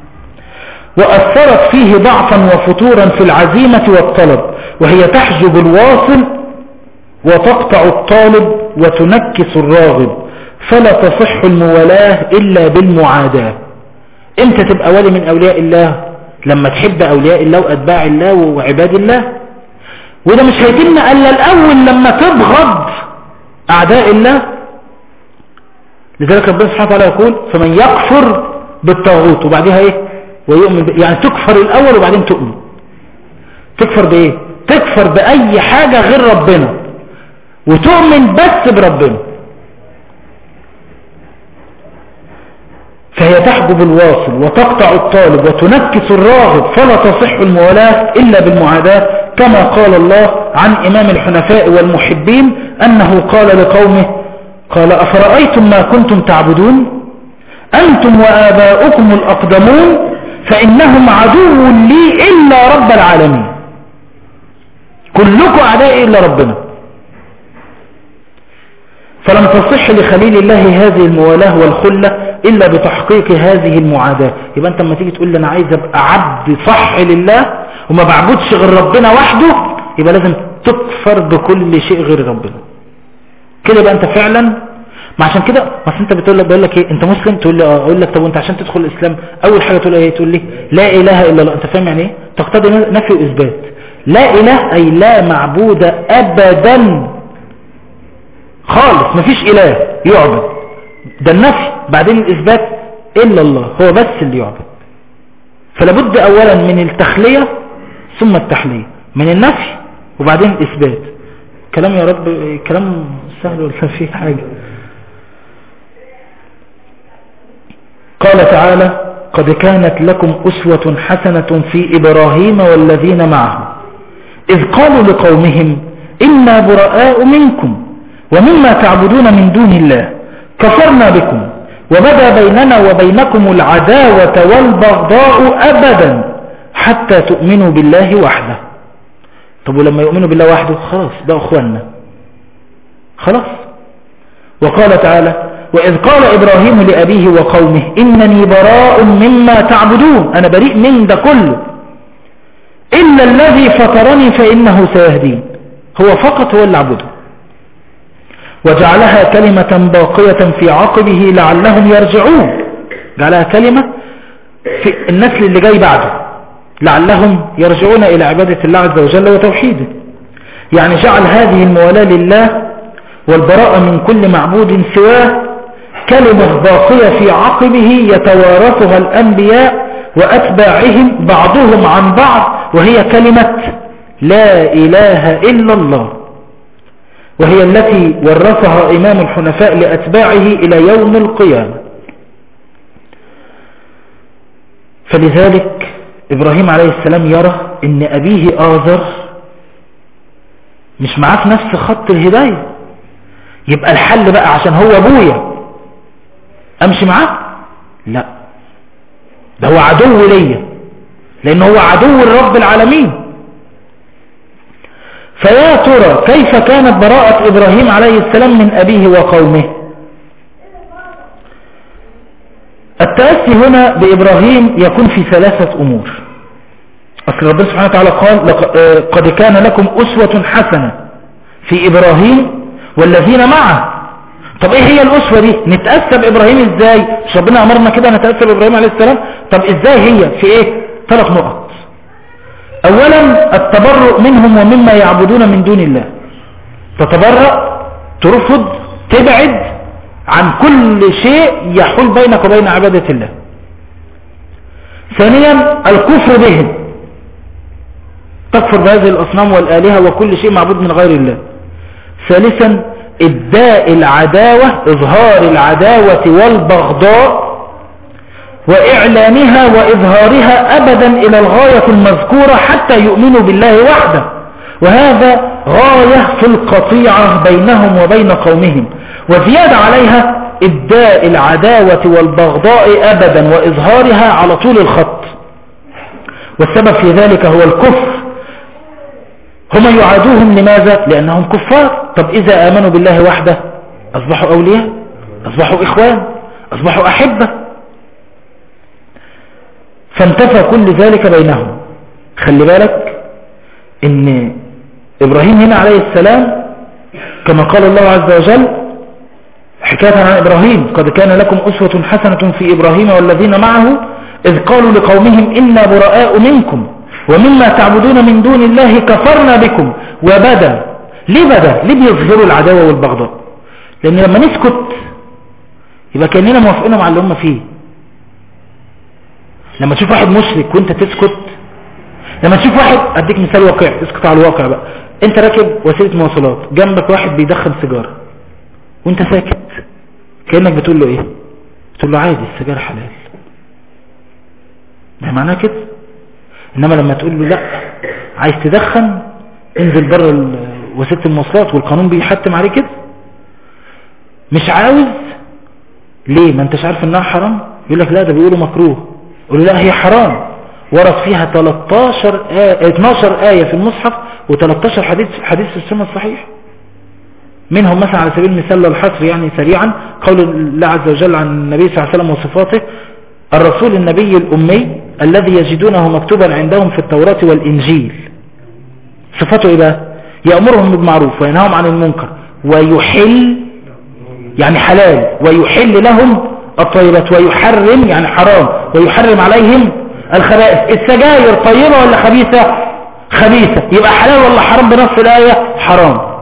D: وأثرت فيه ضعفا وفتورا في العزيمة والطلب، وهي تحجب الواصل وتقطع الطالب وتنكس الراغب، فلا تصح الموالاة إلا بالمعاداة. امتى تبقى ولي من أولياء الله؟ لما تحب أولياء الله وأتباع الله وعباد الله. وده مش هيتم الا الاول لما تبغض أعداء الله. لذلك ربنا سبحانه وتعالى يقول فمن يكفر بالطاغوت وبعدها ايه ويؤمن يعني تكفر الأول وبعدين تؤمن. تكفر بايه؟ تكفر بأي حاجة غير ربنا وتؤمن بس بربنا. فهي تحجب الواصل وتقطع الطالب وتنكس الراغب، فلا تصح الموالاة إلا بالمعاداة، كما قال الله عن إمام الحنفاء والمحبين أنه قال لقومه قال أفرأيتم ما كنتم تعبدون أنتم وآباؤكم الأقدمون فإنهم عدو لي إلا رب العالمين. كلكم أعداء إلا ربنا. فلم تصح لخليل الله هذه الموالاة والخلة إلا بتحقيق هذه المعاداة. يبقى أنت لما تيجي تقول لي أنا عايز أبقى عبد صح لله وما بعبدش غير ربنا وحده، يبقى لازم تكفر بكل شيء غير ربنا. كده بقى أنت فعلا، ما عشان كده بس أنت بقول لك إيه أنت مسلم، تقول لي أقول لك طب وأنت عشان تدخل الإسلام أول حاجة تقول إيه؟ تقول لي لا إله إلا الله. أنت فاهم يعني إيه؟ تقتضي نفي وإثبات. لا إله أي لا معبود أبدا خالص، مفيش إله يعبد، ده النفي. بعدين الإثبات إلا الله، هو بس اللي يعبد. فلابد أولا من التخلية ثم التحلية، من النفي وبعدين الإثبات. كلام يا رب كلام سهل ولا فيه حاجة؟ قال تعالى قد كانت لكم أسوة حسنة في إبراهيم والذين معه إذ قالوا لقومهم إنا براء منكم ومما تعبدون من دون الله كفرنا بكم وبدا بيننا وبينكم العداوة والبغضاء أبدا حتى تؤمنوا بالله وحده. طب ولما يؤمنوا بالله وحده خلاص ده أخواننا خلاص. وقال تعالى وإذ قال إبراهيم لأبيه وقومه إنني براء مما تعبدون، أنا بريء من ده كله إلا الذي فطرني فإنه سيهدين. هو فقط هو اللي عبده. وجعلها كلمة باقية في عقبه لعلهم يرجعون، جعلها كلمة في النسل اللي جاي بعده لعلهم يرجعون إلى عبادة الله عز وجل وتوحيده. يعني جعل هذه الموالاة لله والبراءة من كل معبود سواه كلمة باقية في عقبه يتوارثها الأنبياء وأتباعهم بعضهم عن بعض، وهي كلمة لا إله إلا الله، وهي التي ورثها إمام الحنفاء لأتباعه إلى يوم القيامة. فلذلك إبراهيم عليه السلام يرى إن أبيه آزر مش معاه في نفس خط الهداية، يبقى الحل بقى عشان هو أبويا أمشي معاه؟ لا، ده هو عدو ليا لأنه هو عدو الرب العالمين. فيا ترى كيف كانت براءة إبراهيم عليه السلام من أبيه وقومه؟ التأسي هنا بإبراهيم يكون في ثلاثة أمور. أصل ربنا سبحانه وتعالى قال قد كان لكم أسوة حسنة في إبراهيم والذين معه. طب إيه هي الأسوة دي؟ نتأسى بإبراهيم إزاي؟ مش ربنا أمرنا كده نتأسى بإبراهيم عليه السلام؟ طب إزاي هي؟ في إيه؟ 3 نقط. أولا التبرؤ منهم ومما يعبدون من دون الله. تتبرأ، ترفض، تبعد عن كل شيء يحول بينك وبين عبادة الله. ثانيا الكفر بهم، تكفر بهذه الأصنام والآلهة وكل شيء معبود من غير الله. ثالثا إبداء العداوة، إظهار العداوة والبغضاء وإعلانها وإظهارها أبدا إلى الغاية المذكورة حتى يؤمنوا بالله وحده، وهذا غاية في القطيعة بينهم وبين قومهم. وزيادة عليها إبداء العداوة والبغضاء أبدا وإظهارها على طول الخط. والسبب في ذلك هو الكفر. هم يعادوهم لماذا؟ لأنهم كفار. طب إذا آمنوا بالله وحده أصبحوا أولياء، أصبحوا إخوان، أصبحوا أحبة. فانتفى كل ذلك بينهم. خلي بالك إن إبراهيم هنا عليه السلام كما قال الله عز وجل حكاية عن إبراهيم قد كان لكم أسوة حسنة في إبراهيم والذين معه إذ قالوا لقومهم إنا براء منكم ومما تعبدون من دون الله كفرنا بكم وبدا. ليه بدا؟ ليه بيظهروا العداوة والبغضاء؟ لان لما نسكت يبقى كأننا موافقينهم على اللي هم فيه. لما تشوف واحد مشرك وانت تسكت، لما تشوف واحد، اديك مثال واقعي، اسكت على الواقع بقى، انت راكب وسيله مواصلات جنبك واحد بيدخن سيجاره وانت ساكت، كأنك بتقول له ايه؟ بتقول له عادي السيجاره حلال. ما معناه كده. انما لما تقول له لا عايز تدخن انزل بره وسيله المواصلات والقانون بيحتم عليه كده، مش عاوز ليه؟ ما انتش عارف انها حرام. يقول لك لا ده بيقولوا مكروه. قول له لا هي حرام، ورد فيها 12 آية في المصحف و13 حديث في السنة الصحيح. منهم مثلا على سبيل المثال للحصر يعني سريعا قول الله عز وجل عن النبي صلى الله عليه وسلم وصفاته: الرسول النبي الأمي الذي يجدونه مكتوبا عندهم في التوراة والإنجيل. صفاته إيه بقى؟ يأمرهم بالمعروف وينهاهم عن المنكر ويحل يعني حلال، ويحل لهم الطيبات، ويحرم يعني حرام، ويحرم عليهم الخبائث. السجاير طيبة ولا خبيثة؟ خبيثة. يبقى حلال ولا حرام بنص الآية؟ حرام.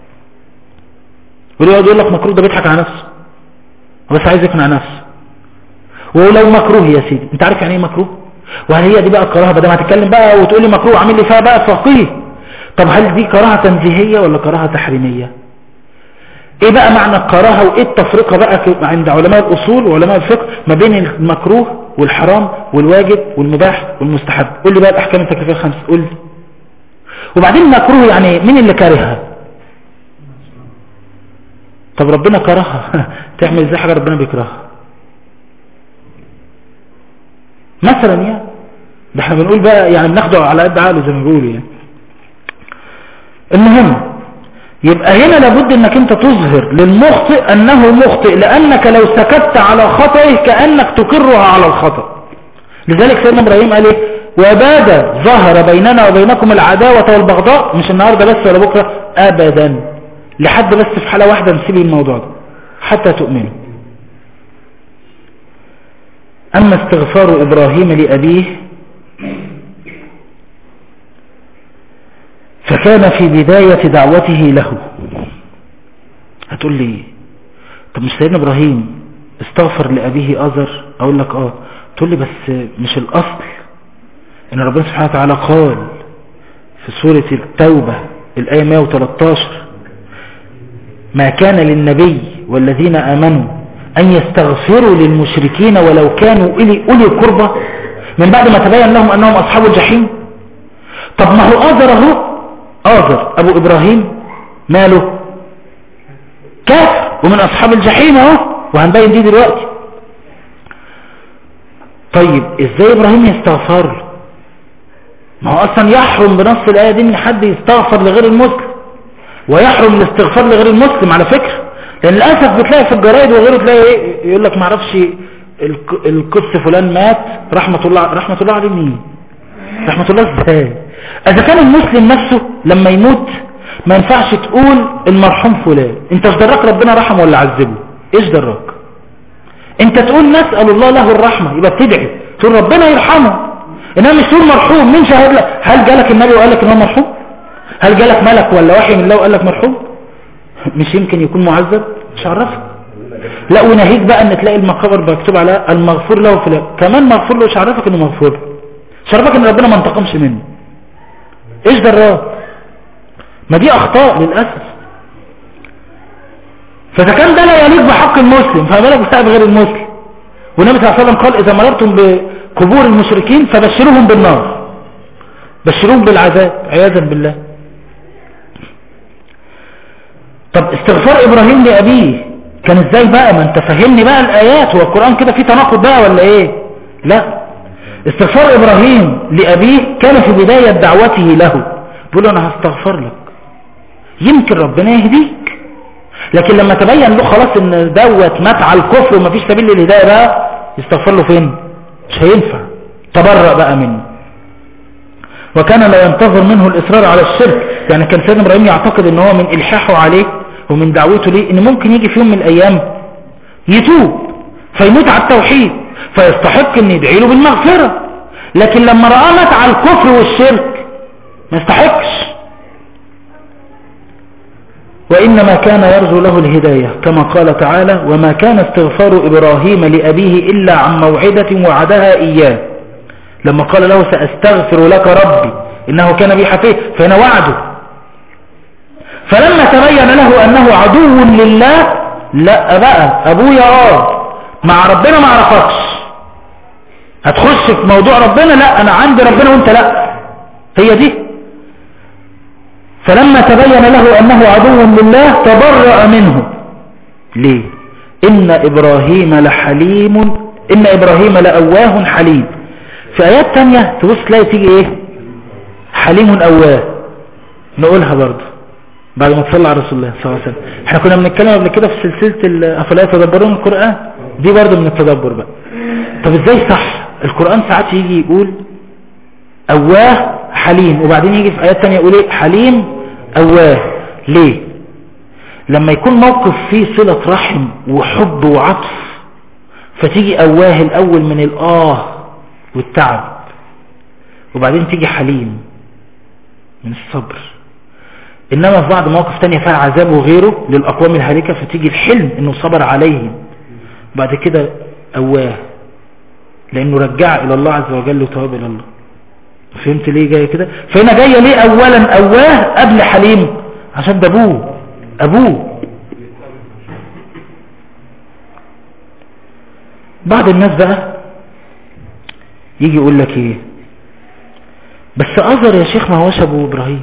D: ويقعد يقول لك مكروه، ده بيضحك على نفسه بس عايز يقنع نفسه. ولو مكروه يا سيدي، انت عارف يعني ايه مكروه؟ وهل هي دي بقى الكراهه؟ بدل ما هتتكلم بقى وتقول لي مكروه عامل لي فيها بقى فقيه. طب هل دي كراهه تنزيهيه ولا كراهه تحريميه؟ ايه بقى معنى الكراهه وايه التفرقه بقى عند علماء الاصول وعلماء الفقه ما بين المكروه والحرام والواجب والمباح والمستحب؟ قول لي بقى الاحكام التكليفيه الخمسه، قول لي. وبعدين المكروه يعني مين اللي كارهها؟ طب ربنا كرهها تعمل ازاي حاجه ربنا بيكرهها؟ مثلا يعني ده احنا بنقول بقى يعني بناخده على قد عقله زي ما بيقولوا يعني. المهم يبقى هنا لابد انك انت تظهر للمخطئ انه مخطئ، لانك لو سكت على خطئه كأنك تقرها على الخطأ. لذلك سيدنا ابراهيم قال ايه؟ وبادا ظهر بيننا وبينكم العداوة والبغضاء، مش النهاردة بس ولا بكرة، ابدا، لحد بس في حالة واحدة نسيب الموضوع ده حتى تؤمنوا. اما استغفار ابراهيم لأبيه فكان في بداية دعوته له. هتقول لي طب مش سيدنا ابراهيم استغفر لأبيه آزر؟ اقول لك تقول لي بس مش الاصل ان ربنا سبحانه وتعالى قال في سورة التوبة الآية 113: ما كان للنبي والذين آمنوا أن يستغفروا للمشركين ولو كانوا أولي قربى من بعد ما تبين لهم أنهم أصحاب الجحيم. طب ما هو آزر أبو إبراهيم ماله؟ كافر ومن أصحاب الجحيم وهنبين دي دلوقتي. طيب إزاي إبراهيم يستغفر له؟ ما هو أصلا يحرم بنص الآية دي من حد يستغفر لغير المسلم، ويحرم الاستغفار لغير المسلم على فكرة. لأن للأسف بتلاقي في الجرائد وغيره تلاقي ايه يقول لك معرفش القدس فلان مات رحمة الله عليه. مين رحمة الله ازاي؟ اذا كان المسلم نفسه لما يموت ما ينفعش تقول المرحوم فلان، انت ايش دراك ربنا رحمه ولا عذبه؟ ايش دراك؟ انت تقول نسأل الله له الرحمة، يبقى بتدعي تقول ربنا يرحمه، انما مش تقول مرحوم. مين شهد لك؟ هل جالك النبي وقال لك ان هو مرحوم؟ هل جالك ملك ولا وحي من الله وقال لك مرحوم؟ مش يمكن يكون معذب؟ مش عرفك. لا وناهيك بقى ان تلاقي المقابر مكتوب على المغفور له فلان، كمان مغفور له، مش عرفك انه مغفور، مش عرفك ان ربنا ما انتقمش منه. ايش دراك؟ ما دي اخطاء للاسف. فاذا كان ده لا يليق بحق المسلم فما بالك بسبب غير المسلم. والنبي صلى الله عليه وسلم قال اذا مررتم بقبور المشركين فبشروهم بالنار، بشروهم بالعذاب عياذا بالله. طب استغفار ابراهيم لابيه كان ازاي بقى؟ ما انت فهمني بقى الايات، هو القرآن كده فيه تناقض بقى ولا ايه؟ لا، استغفار ابراهيم لابيه كان في بداية دعوته له، بيقول انا هستغفر لك يمكن ربنا يهديك. لكن لما تبين له خلاص ان دوت مات على الكفر ومفيش سبيل للهدايه بقى يستغفر له فين؟ مش هينفع، تبرأ بقى منه. وكان لا ينتظر منه الاصرار على الشرك، يعني كان سيدنا ابراهيم يعتقد ان هو من الحاحه عليه ومن دعوته ليه ان ممكن يجي في يوم من الايام يتوب فيموت على التوحيد فيستحق ان يدعي له بالمغفره. لكن لما رأى مات على الكفر والشرك ما يستحقش. وإنما كان يرجو له الهداية كما قال تعالى وما كان استغفار إبراهيم لأبيه إلا عن موعدة وعدها إياه لما قال له سأستغفر لك ربي إنه كان بي حفيظ فهنا وعده. فلما تبين له أنه عدو لله لا بقى أبويا مع ربنا ما عرفكش هتخش في موضوع ربنا لا أنا عندي ربنا وانت لا هي دي. فلما تبين له أنه عدو لله تبرأ منه. ليه؟ إن إبراهيم لأواه حليم. في آيات تانية تبص تلاقي تيجي إيه حليم أواه نقولها برضه بعد ما تصلى على رسول الله صلى الله عليه وسلم. احنا كنا بنتكلم قبل كده في سلسلة أفلا يتدبرون القرآن دي برضه من التدبر بقى. طب ازاي صح القرآن ساعات يجي يقول أواه حليم وبعدين يجي في آيات تانية يقول ايه حليم أواه. ليه؟ لما يكون موقف فيه صلة رحم وحب وعطف فتيجي أواه الأول من الآه والتعب وبعدين تيجي حليم من الصبر. إنما في بعض مواقف تانية فيها عذاب وغيره للأقوام الهالكة فتيجي الحلم إنه صبر عليهم بعد كده أواه لأنه رجع إلى الله عز وجل وتواب إلى الله. فهمت ليه جاية كده؟ فهنا جاية ليه أولا أواه قبل حليم عشان ده أبوه. بعض الناس بقى يجي يقول لك ايه بس أزر يا شيخ ما هوش أبو إبراهيم.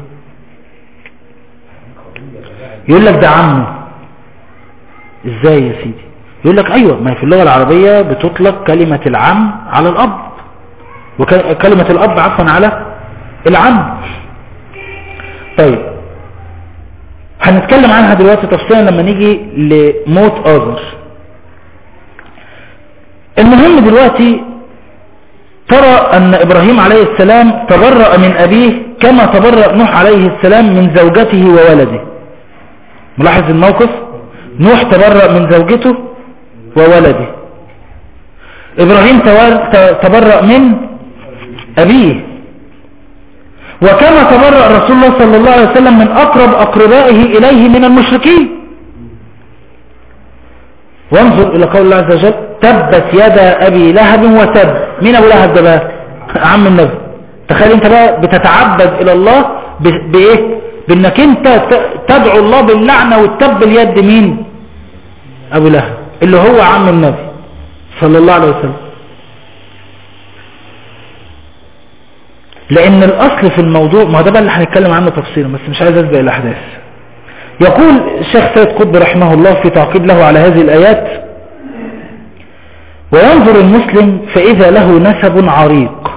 D: يقول لك ده عمه. ازاي يا سيدي؟ يقول لك ايوه ما في اللغة العربية بتطلق كلمة العم على الأب وكلمة الأب عفوا على العم. طيب هنتكلم عنها دلوقتي تفصيلا لما نيجي لموت آزر. المهم دلوقتي ترى أن إبراهيم عليه السلام تبرأ من أبيه كما تبرأ نوح عليه السلام من زوجته وولده. ملاحظ الموقف نوح تبرأ من زوجته وولده إبراهيم تبرأ من أبيه وكما تبرأ رسول الله صلى الله عليه وسلم من أقرب أقربائه إليه من المشركين. وانظر إلى قول الله عز وجل تبت يدا أبي لهب وتب. مين أبو لهب ده بقى؟ عم النبي. تخيل انت بقى بتتعبد إلى الله بإيه؟ بأنك انت تدعو الله باللعنة والتب باليد. مين؟ أبو لهب اللي هو عم النبي صلى الله عليه وسلم. لأن الأصل في الموضوع ما ده بقى اللي هنتكلم عنه تفصيلا بس مش عايز أسبق الأحداث. يقول الشيخ سيد قطب رحمه الله في تعقيب له على هذه الآيات وينظر المسلم فإذا له نسب عريق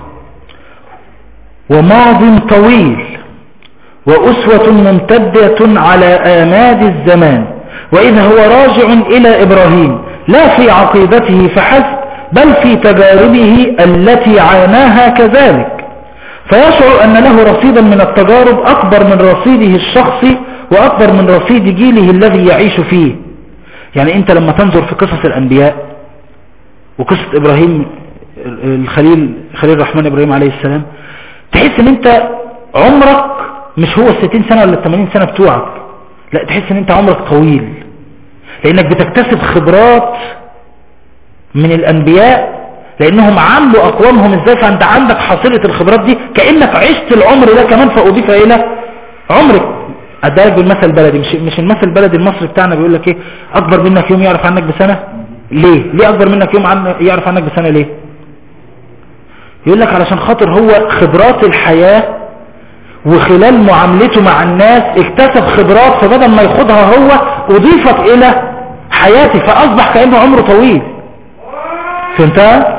D: وماض طويل وأسوة ممتدة على آماد الزمان وإذا هو راجع إلى إبراهيم لا في عقيدته فحسب بل في تجاربه التي عاناها كذلك فيشعر أن له رصيدا من التجارب أكبر من رصيده الشخصي وأكبر من رصيد جيله الذي يعيش فيه. يعني أنت لما تنظر في قصص الأنبياء وقصة إبراهيم خليل الرحمن إبراهيم عليه السلام تحس أن أنت عمرك مش هو 60 سنة ولا 80 سنة بتوعك لا تحس أن أنت عمرك طويل لأنك بتكتسب خبرات من الأنبياء لأنهم عملوا أقوامهم إزاي فأنت عندك حصيلة الخبرات دي كأنك عشت العمر ده كمان فأضيف إلى عمرك. أدارك بالمثل البلدي مش المثل البلدي المصري بتاعنا بيقول لك إيه أكبر منك يوم يعرف عنك بسنة. ليه أكبر منك يوم يعرف عنك بسنة ليه؟ يقول لك علشان خاطر هو خبرات الحياة وخلال معاملته مع الناس اكتسب خبرات فبدل ما ياخدها هو أضيفت إلى حياته فأصبح كأنه عمره طويل. فهمتها؟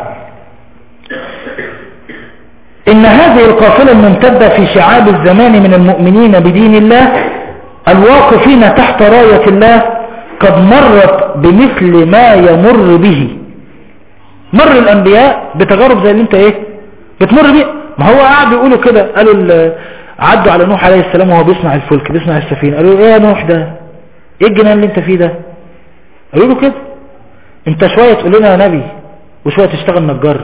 D: إن هذه القافلة الممتدة في شعاب الزمان من المؤمنين بدين الله الواقفين تحت راية الله قد مرت بمثل ما يمر به. مر الأنبياء بتجارب زي اللي انت ايه بتمر به. ما هو قاعد يقولوا كده قالوا عدوا على نوح عليه السلام وهو بيصنع الفلك بيصنع السفينة قالوا ايه يا نوح ده ايه الجنان اللي انت فيه ده؟ قالوا له كده انت شوية تقول لنا يا نبي وشوية تشتغل نجار.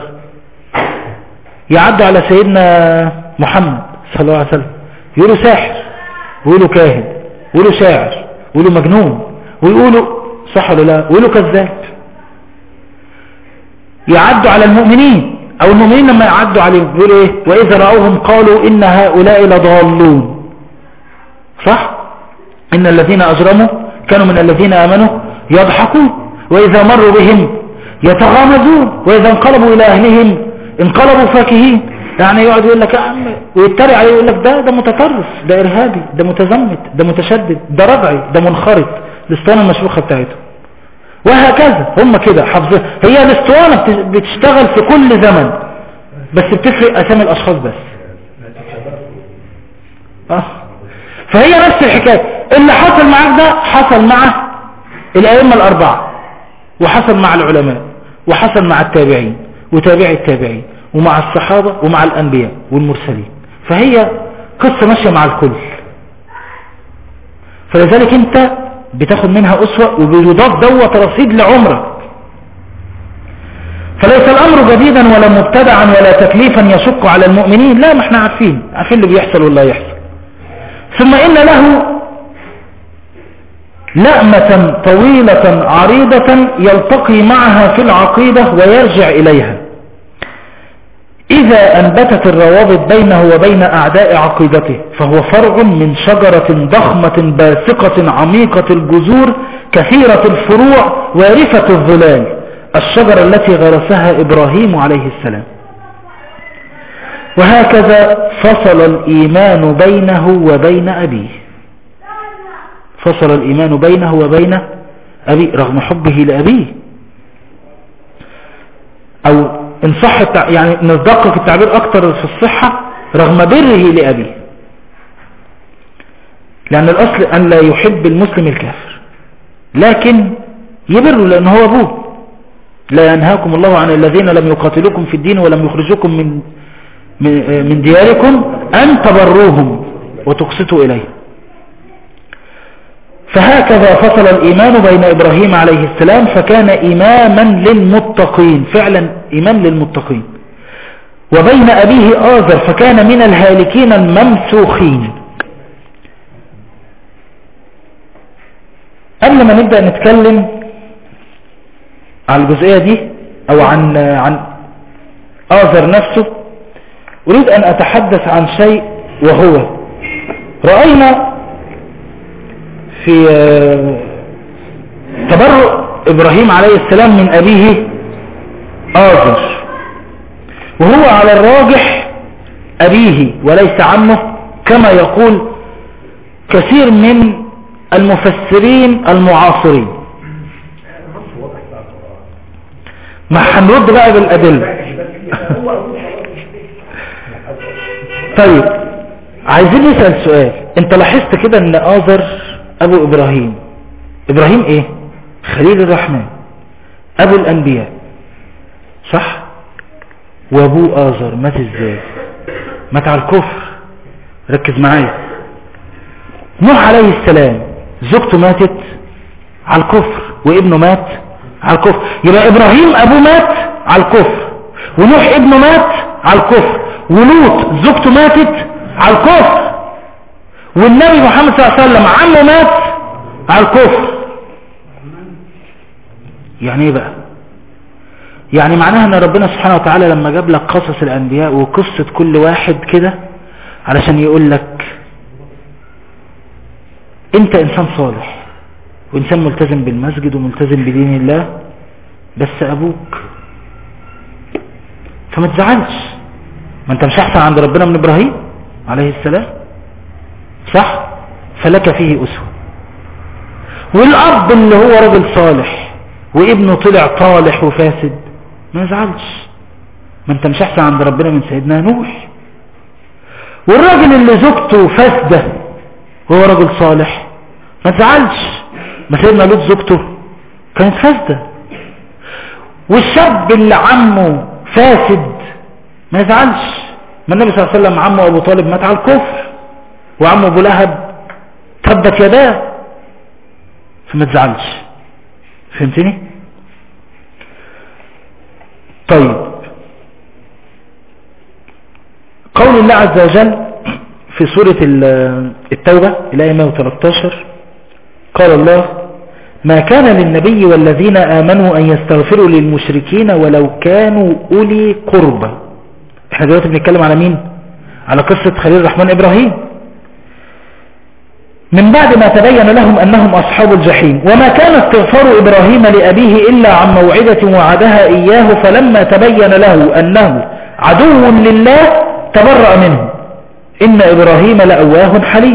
D: يعدوا على سيدنا محمد صلى الله عليه وسلم يقولوا ساحر ويقولوا كاهن ويقولوا شاعر ويقولوا مجنون، ويقولوا صح ولا لا، ويقولوا كذاب. يعدوا على المؤمنين، او المؤمنين لما يعدوا عليهم يقولوا ايه؟ واذا رأوهم قالوا ان هؤلاء لضالون. صح؟ ان الذين اجرموا كانوا من الذين امنوا يضحكون، واذا مروا بهم يتغامزون، واذا انقلبوا الى اهلهم انقلبوا فاكهين. يعني يقعد يقول لك يا عم، ويتريق عليه يقول لك ده متطرف، ده ارهابي، ده متزمت، ده متشدد، ده ربعي، ده منخرط، الاسطوانه المشروخه بتاعته. وهكذا هم كده حافظين. هي الاسطوانه بتشتغل في كل زمن، بس بتفرق اسامي الاشخاص بس. فهي نفس الحكايه. اللي حصل معاك ده حصل مع الائمه الاربعه، وحصل مع العلماء، وحصل مع التابعين وتابعي التابعين، ومع الصحابة ومع الأنبياء والمرسلين. فهي قصة ماشية مع الكل. فلذلك انت بتاخد منها أسوة، وبيضاف دوت رصيد لعمرك. فليس الأمر جديدا ولا مبتدعا ولا تكليفا يشق على المؤمنين. لا، ما احنا عارفين اللي بيحصل ولا يحصل. ثم إن له لأمة طويلة عريضة يلتقي معها في العقيدة ويرجع إليها إذا أنبتت الروابط بينه وبين أعداء عقيدته، فهو فرع من شجرة ضخمة باسقة عميقة الجذور كثيرة الفروع وارفة الظلال، الشجرة التي غرسها إبراهيم عليه السلام. وهكذا فصل الإيمان بينه وبين أبيه، فصل الإيمان بينه وبين أبيه رغم حبه لأبيه، أو إن صح يعني ندقق التعبير أكتر في الصحة، رغم بره لأبيه، لأن الأصل أن لا يحب المسلم الكافر، لكن يبره لأنه هو أبوه. لا ينهاكم الله عن الذين لم يقاتلوكم في الدين ولم يخرجوكم من دياركم أن تبروهم وتقسطوا إليه. فهكذا فصل الإيمان بين إبراهيم عليه السلام، فكان إماما للمتقين، فعلا إمام للمتقين، وبين أبيه آزر فكان من الهالكين الممسوخين. قبل ما نبدأ نتكلم عن الجزئية دي أو عن آزر نفسه، أريد أن أتحدث عن شيء، وهو رأينا في تبرؤ إبراهيم عليه السلام من أبيه آزر، وهو على الراجح أبيه وليس عمه، كما يقول كثير من المفسرين المعاصرين. ما هنرد بقى بالأدلة. طيب، عايزين نسأل سؤال. انت لاحظت كده ان آزر ابو ابراهيم ايه؟ خليل الرحمن، ابو الانبياء، صح؟ وابو آزر مات ازاي؟ مات على الكفر. ركز معايا. نوح عليه السلام زوجته ماتت على الكفر، وابنه مات على الكفر. يبقى ابراهيم ابوه مات على الكفر، ونوح ابنه مات على الكفر، ولوط زوجته ماتت على الكفر، والنبي محمد صلى الله عليه وسلم عمه مات على الكفر. يعني ايه بقى؟ يعني معناها ان ربنا سبحانه وتعالى لما جاب لك قصص الانبياء وقصة كل واحد كده علشان يقول لك انت انسان صالح وانسان ملتزم بالمسجد وملتزم بدين الله، بس ابوك، فما تزعلش. ما انت مش احسن عند ربنا من ابراهيم عليه السلام، صح؟ فلك فيه اسوة. والاب اللي هو رجل صالح وابنه طلع طالح وفاسد، ما يزعلش. ما انت مش احسن عند ربنا من سيدنا نوح. والراجل اللي زوجته فاسدة وهو رجل صالح، ما تزعلش. ما سيدنا لوط زوجته كانت فاسدة. والشاب اللي عمه فاسد ما يزعلش. ما النبي صلى الله عليه وسلم عمه ابو طالب مات على الكفر، وعمه ابو لهب تبت يداه، فما تزعلش. فهمتني؟ طيب، قول الله عز وجل في سورة التوبة الآية 113: قال الله: ما كان للنبي والذين آمنوا أن يستغفروا للمشركين ولو كانوا أولي قربى. احنا دلوقتي بنتكلم على مين؟ على قصة خليل الرحمن إبراهيم. من بعد ما تبين لهم أنهم أصحاب الجحيم. وما كان استغفار إبراهيم لأبيه إلا عن موعدة وعدها إياه فلما تبين له أنه عدو لله تبرأ منه إن إبراهيم لأواه حليم.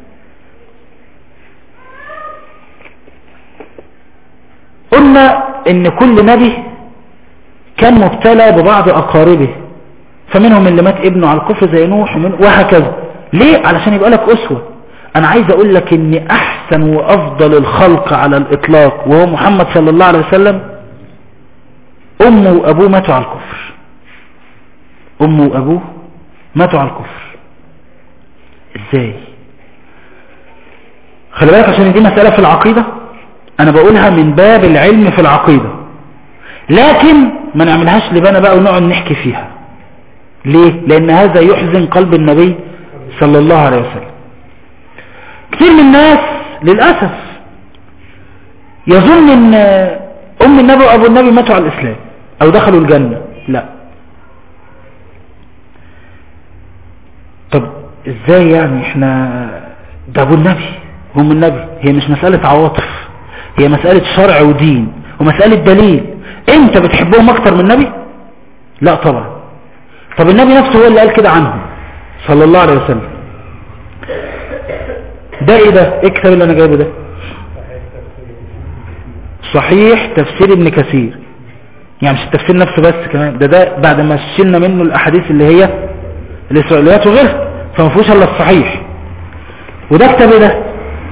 D: قلنا إن كل نبي كان مبتلى ببعض أقاربه، فمنهم اللي مات ابنه على الكفر زي نوح وهكذا. ليه؟ علشان يبقى لك أسوة. أنا عايز أقول لك إن أحسن وأفضل الخلق على الإطلاق وهو محمد صلى الله عليه وسلم أمه وأبوه ماتوا على الكفر. أمه وأبوه ماتوا على الكفر. إزاي؟ خلي بالك عشان دي مسألة في العقيدة، أنا بقولها من باب العلم في العقيدة، لكن ما نعملهاش لبنا بقى ونقعد نحكي فيها. ليه؟ لأن هذا يحزن قلب النبي صلى الله عليه وسلم. كثير من الناس للأسف يظن ان ام النبي وابو النبي ماتوا على الاسلام او دخلوا الجنة. لا. طب ازاي يعني؟ احنا ده ابو النبي هم النبي. هي مش مسألة عواطف، هي مسألة شرع ودين ومسألة دليل. انت بتحبهم اكتر من النبي؟ لا طبعا. طب النبي نفسه هو اللي قال كده عنهم صلى الله عليه وسلم. ده ايه ده؟ ايه الكتاب اللي انا جايبه ده؟ صحيح تفسير ابن كثير. يعني مش التفسير نفسه بس، كمان ده بعد ما شلنا منه الاحاديث اللي هي الاسرائيليات وغيرها، فما فيهوش الا الصحيح. وده كتاب ايه ده؟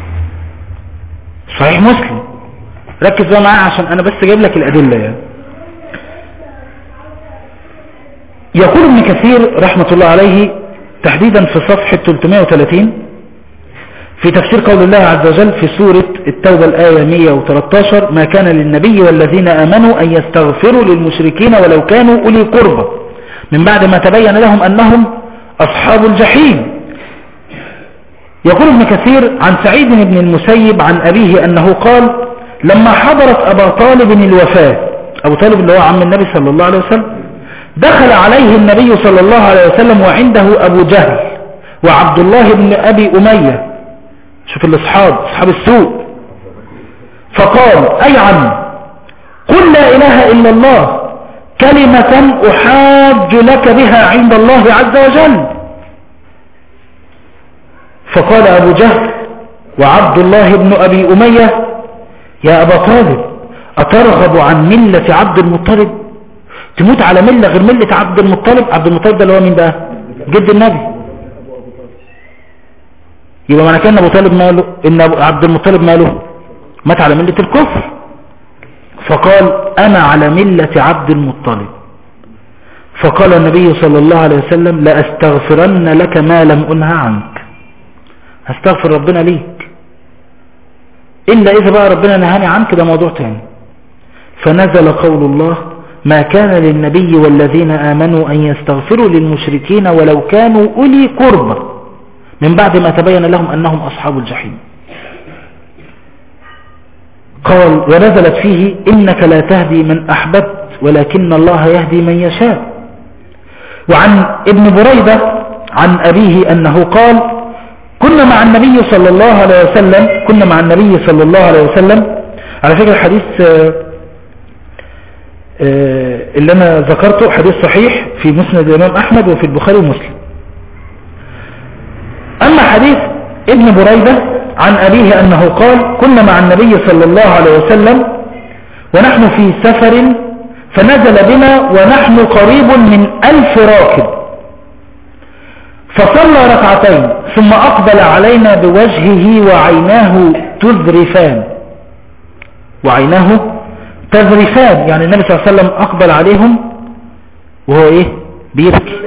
D: صحيح مسلم. ركز بقى معايا عشان انا بس جايب لك الادله. يعني يقول ابن كثير رحمه الله عليه تحديدا في صفحه 330 في تفسير قول الله عز وجل في سورة التوبة الآية 113: ما كان للنبي والذين آمنوا أن يستغفروا للمشركين ولو كانوا أولي قربى من بعد ما تبين لهم أنهم أصحاب الجحيم. يقول ابن كثير عن سعيد بن المسيب عن أبيه أنه قال: لما حضرت أبا طالب الوفاة، أبو طالب اللي هو عم النبي صلى الله عليه وسلم، دخل عليه النبي صلى الله عليه وسلم وعنده أبو جهل وعبد الله بن أبي أمية. شوف أصحاب السوء. فقال: أي عم، قل لا إله إلا الله كلمة أحاج لك بها عند الله عز وجل. فقال أبو جهل وعبد الله بن أبي أمية: يا أبا طالب، أترغب عن ملة عبد المطلب؟ تموت على ملة غير ملة عبد المطلب؟ عبد المطلب ده اللي هو مين بقى؟ جد النبي. يبقى معنى كان ابو طالب ماله؟ ان عبد المطلب ماله؟ مات على ملة الكفر. فقال: انا على ملة عبد المطلب. فقال النبي صلى الله عليه وسلم: لأستغفرن لك ما لم أنهى عنك. هستغفر ربنا ليك إلا إذا بقى ربنا نهاني عنك، ده موضوع تاني. فنزل قول الله: ما كان للنبي والذين آمنوا أن يستغفروا للمشركين ولو كانوا أولي قربى من بعد ما تبين لهم أنهم أصحاب الجحيم. قال: ونزلت فيه: إنك لا تهدي من أحببت ولكن الله يهدي من يشاء. وعن ابن بريدة عن أبيه أنه قال: كنا مع النبي صلى الله عليه وسلم. على فكرة الحديث اللي أنا ذكرته حديث صحيح في مسند الإمام أحمد وفي البخاري ومسلم. أما حديث ابن بريدة عن أبيه أنه قال: كنا مع النبي صلى الله عليه وسلم ونحن في سفر فنزل بنا ونحن قريب من 1000 راكب، فصلى ركعتين ثم أقبل علينا بوجهه وعيناه تذرفان. يعني النبي صلى الله عليه وسلم أقبل عليهم وهو بيبكي.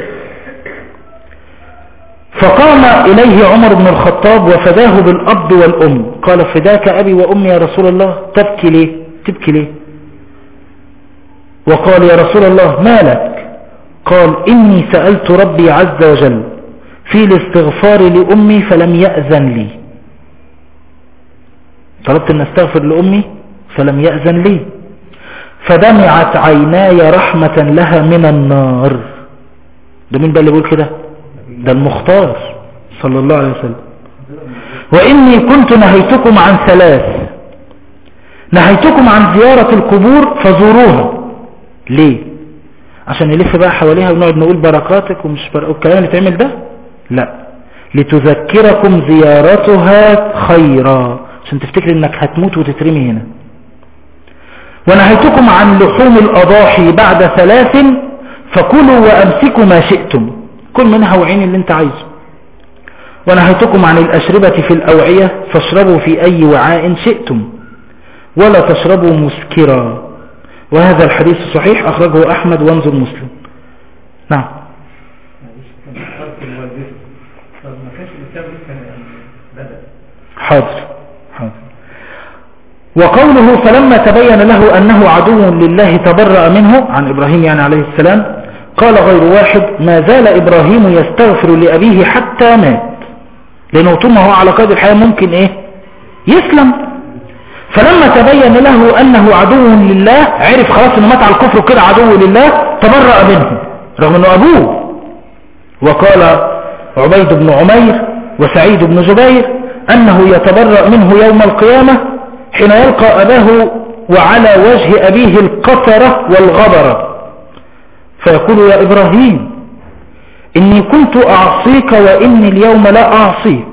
D: فقام إليه عمر بن الخطاب وفداه بالأب والأم. قال: فداك أبي وأمي يا رسول الله، تبكي ليه؟ وقال: يا رسول الله ما لك؟ قال: إني سألت ربي عز وجل في الاستغفار لأمي فلم يأذن لي. طلبت أن أستغفر لأمي فلم يأذن لي، فدمعت عيناي رحمة لها من النار. ده مين بقى اللي بيقول كده؟ ده المختار صلى الله عليه وسلم. وإني كنت نهيتكم عن 3، نهيتكم عن زيارة القبور فزوروها. ليه؟ عشان نلف بقى حواليها ونقعد نقول بركاتك ومش الكلام اللي تعمل ده؟ لا، لتذكركم زيارتها خيرا، عشان تفتكر انك هتموت وتترمي هنا. ونهيتكم عن لحوم الأضاحي بعد 3، فكلوا وأمسكوا ما شئتم، كل منها وعين اللي انت عايزه. ونهيتكم عن الأشربة في الأوعية، فاشربوا في أي وعاء شئتم، ولا تشربوا مسكرا. وهذا الحديث صحيح أخرجه أحمد وانظر مسلم. نعم. حاضر. وقوله فلما تبين له أنه عدو لله تبرأ منه، عن إبراهيم يعني عليه السلام، قال غير واحد ما زال إبراهيم يستغفر لأبيه حتى مات، لأنه طول ما هو على قيد الحياة ممكن إيه؟ يسلم. فلما تبين له أنه عدو لله، عرف خلاص أنه مات على الكفر وكده عدو لله، تبرأ منه رغم أنه أبوه. وقال عبيد بن عمير وسعيد بن جبير أنه يتبرأ منه يوم القيامة حين يلقى أباه وعلى وجه أبيه القطرة والغبرة، فيقول يا إبراهيم إني كنت أعصيك وإني اليوم لا أعصيك،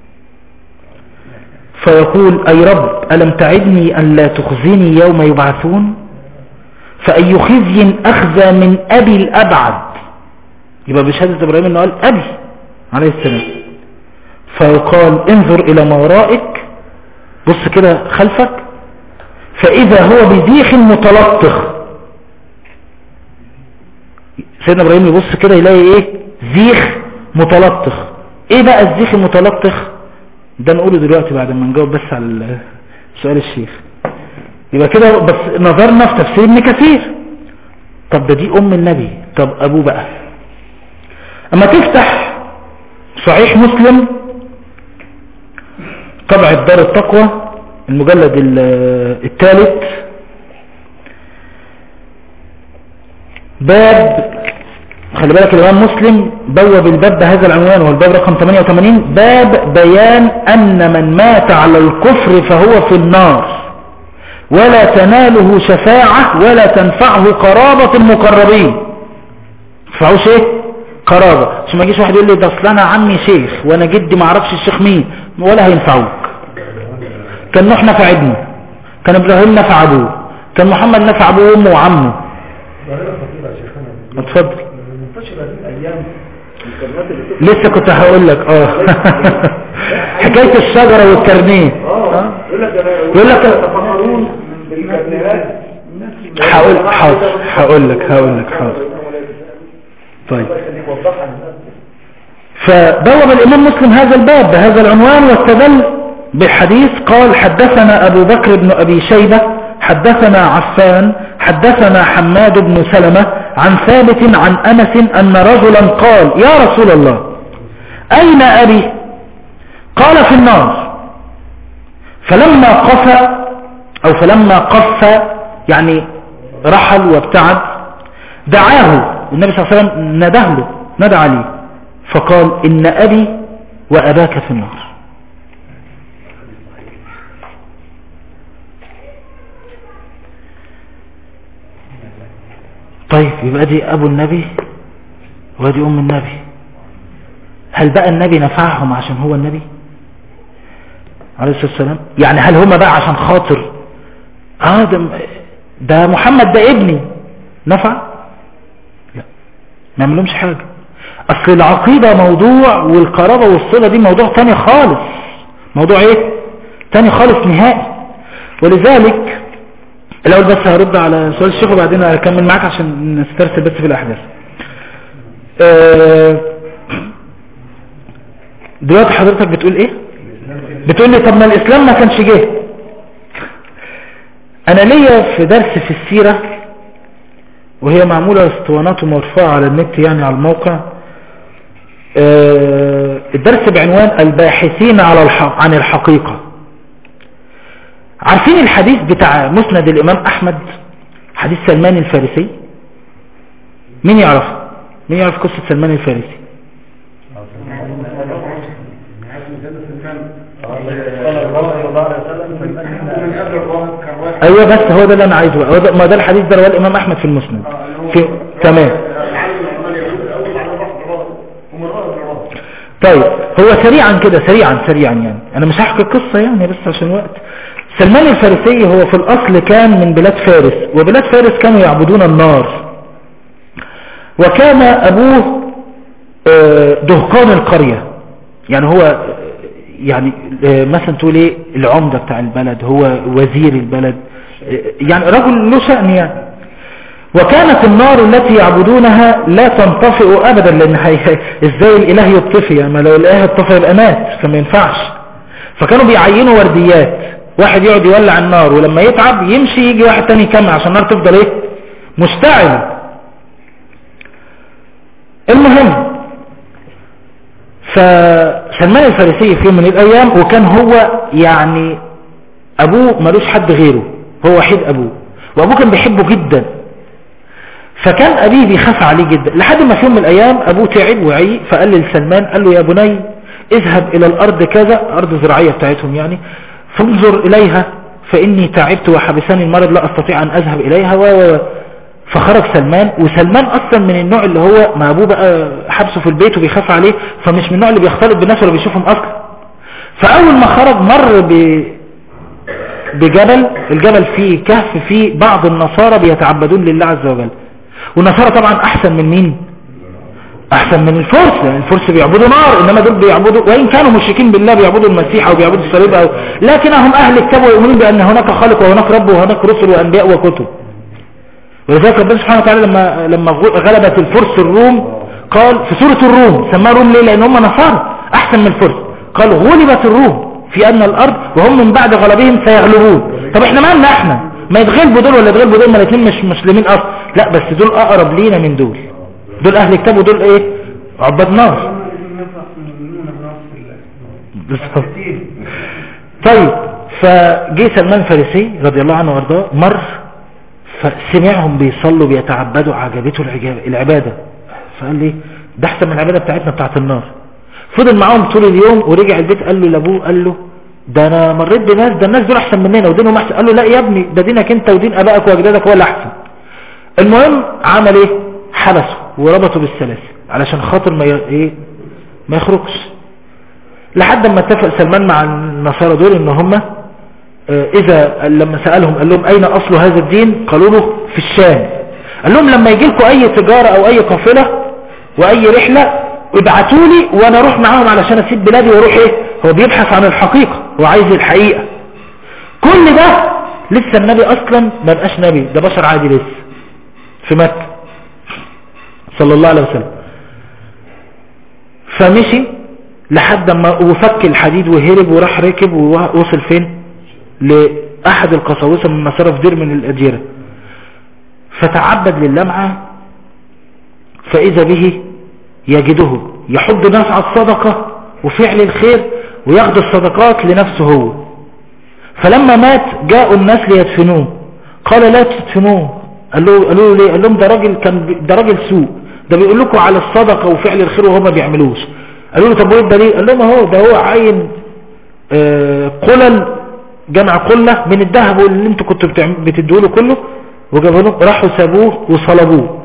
D: فيقول أي رب ألم تعدني أن لا تخزني يوم يبعثون، فأي خزي أخزى من أبي الأبعد. يبقى بشهادة إبراهيم أنه قال أبي عليه السلام. فيقال انظر إلى ما ورائك، بص كده خلفك، فإذا هو بزيخ متلطخ. سيدنا إبراهيم يبص كده يلاقي إيه؟ زيخ متلطخ. إيه بقى الزيخ المتلطخ ده؟ نقوله دلوقتي بعد ما نجاوب بس على سؤال الشيخ. يبقى كده بس نظرنا في تفسير ابن كثير. طب ده دي أم النبي، طب أبوه بقى. أما تفتح صحيح مسلم طبع دار التقوى المجلد 3 باب، خلي بالك الإمام مسلم بوب الباب بهذا العنوان، والباب رقم 88، باب بيان أن من مات على الكفر فهو في النار ولا تناله شفاعة ولا تنفعه قرابة المقربين. تنفعوش ايه؟ قرابة. عشان ما يجيش واحد يقول لي ده اصل انا عمي شيخ وانا جدي ما اعرفش الشيخ مين، ولا هينفعوك. كان نوح نفع ابنه، كان ابراهيم نفع ابوه، كان محمد نفع ابوه وامه وعمه. اتفضل. لسه كنت هقول لك حكاية الشجرة والكرنيه. يقول لك هقول لك حاضر. طيب، فبوب الإمام مسلم هذا الباب بهذا العنوان واستدل بالحديث. قال حدثنا أبو بكر بن أبي شيبة حدثنا عفان حدثنا حماد بن سلمة عن ثابت عن أنس أن رجلا قال يا رسول الله أين أبي؟ قال في النار. فلما قف يعني رحل وابتعد، دعاه النبي صلى الله عليه وسلم، ندى عليه فقال إن أبي وأباك في النار. طيب يبقى دي أبو النبي ودي أم النبي. هل بقى النبي نفعهم عشان هو النبي عليه الصلاة والسلام؟ يعني هل هم بقى عشان خاطر ده محمد ده ابني نفع؟ لا، ما عملهمش حاجة. أصل العقيدة موضوع، والقرابة والصلة دي موضوع تاني خالص. موضوع ايه تاني خالص نهائي. ولذلك الأول بس هرد على سؤال الشيخ وبعدين هكمل معاك عشان نسترسل بس في الأحداث. دلوقتي حضرتك بتقول ايه؟ بتقول لي طب ما الإسلام ما كانش جه. أنا ليا في درس في السيرة وهي معمولة اسطوانات ومرفوعة على النت يعني على الموقع، الدرس بعنوان الباحثين عن الحقيقة. عارفين الحديث بتاع مسند الإمام أحمد، حديث سلمان الفارسي؟ مين يعرف قصة سلمان الفارسي؟ ايوه بس هو ده اللي انا عايزه، ما ده الحديث ده رواه الامام احمد في المسند. تمام. طيب هو سريعا كده، سريعا يعني انا مش هحكي القصه يعني بس عشان وقت. سلمان الفارسي هو في الاصل كان من بلاد فارس، وبلاد فارس كانوا يعبدون النار، وكان ابوه دهقان القريه، يعني هو يعني مثلا تقول ايه العمدة بتاع البلد، هو وزير البلد، يعني رجل له شأن يعني. وكانت النار التي يعبدونها لا تنطفئ ابدا، لان ازاي الاله يطفي؟ يعني ما لو الاله اطفى يبقى مات، فما ينفعش. فكانوا بيعينوا ورديات، واحد يقعد يولع النار ولما يتعب يمشي، يجي واحد تاني يكمل عشان النار تفضل ايه مشتعلة. المهم فسلمان الفارسي في يوم من الايام، وكان هو يعني ابوه ملوش حد غيره، هو وحيد ابوه، وابوه كان بيحبه جدا، فكان ابيه بيخاف عليه جدا، لحد ما في يوم من الايام ابوه تعب وعي، فقال لسلمان، قال له يا بني اذهب الى الارض كذا، ارض زراعية بتاعتهم يعني، فانظر اليها فاني تعبت وحبسني المرض لا استطيع ان اذهب اليها فخرج سلمان. وسلمان اصلا من النوع اللي هو ما ابوه بقى حبسه في البيت وبيخاف عليه، فمش من النوع اللي بيختلط بالناس ولا بيشوفهم اصلا. فاول ما خرج مر بجبل، الجبل فيه كهف فيه بعض النصارى بيتعبدون لله عز وجل، والنصارى طبعا احسن من مين؟ احسن من الفرس، يعني الفرس بيعبدوا نار، انما دول بيعبدوا، وان كانوا مشركين بالله بيعبدوا المسيح او بيعبدوا الصليب لكنهم اهل الكتاب ويؤمنون بان هناك خالق وهناك رب وهناك رسل وانبياء وكتب. ولذلك ربنا سبحانه وتعالى لما غلبت الفرس الروم، قال في سورة الروم، سماها روم ليه؟ لان هم نصارى احسن من الفرس، قال غلبت الروم في ان الارض وهم من بعد غلبهم سيغلبون. طب احنا مالنا احنا؟ ما يتغلبوا دول ولا يتغلبوا دول، ما الاثنين مش مسلمين اصلا، لا بس دول اقرب لينا من دول اهل الكتاب ودول ايه؟ عباد نار. طيب فجي سلمان الفارسي رضي الله عنه وارضاه، مر فسمعهم بيصلوا بيتعبدوا، عجبته العبادة، فقال لي ده احسن من العبادة بتاعتنا بتاعت النار. فضل معاهم طول اليوم، ورجع البيت قال له لابوه، قال له ده انا مريت بناس، ده الناس دول احسن مننا ودينهم احسن. قال له لا يا ابني، ده دينك انت ودين ابائك واجدادك هو اللي احسن. المهم عمل ايه؟ حبسه وربطه بالسلاسل علشان خاطر ما يخرجش، لحد ما اتفق سلمان مع النصارى دول ان هم اذا لما سألهم قال لهم اين اصل هذا الدين، قالوا له في الشام. قال لهم لما يجي لكم اي تجارة او اي قافلة واي رحلة ابعتوا لي وانا اروح معاهم علشان اسيب بلادي واروح ايه. هو بيبحث عن الحقيقة، هو عايز الحقيقة. كل ده لسه النبي اصلا ما بقاش نبي، ده بشر عادي لسه في مكة صلى الله عليه وسلم. فمشي لحد ما وفك الحديد وهرب وراح ركب ووصل فين؟ لأحد القساوسة من النصارى في دير من الأديرة، فتعبد لله معاه، فإذا به يجده يحض الناس على الصدقة وفعل الخير وياخد الصدقات لنفسه هو. فلما مات جاءوا الناس ليدفنوه، قال لا تدفنوه. قالوا له ليه؟ قال لهم ده راجل سوء، ده بيقول لكم على الصدقة وفعل الخير وهم ما بيعملوش. قالوا له طب وايه الدليل؟ قال لهم اهو ده هو عين قلل، جمع قلة من الذهب اللي انتوا كنتوا بتدوا له كله، وجابوا له، راحوا سابوه وصلبوه.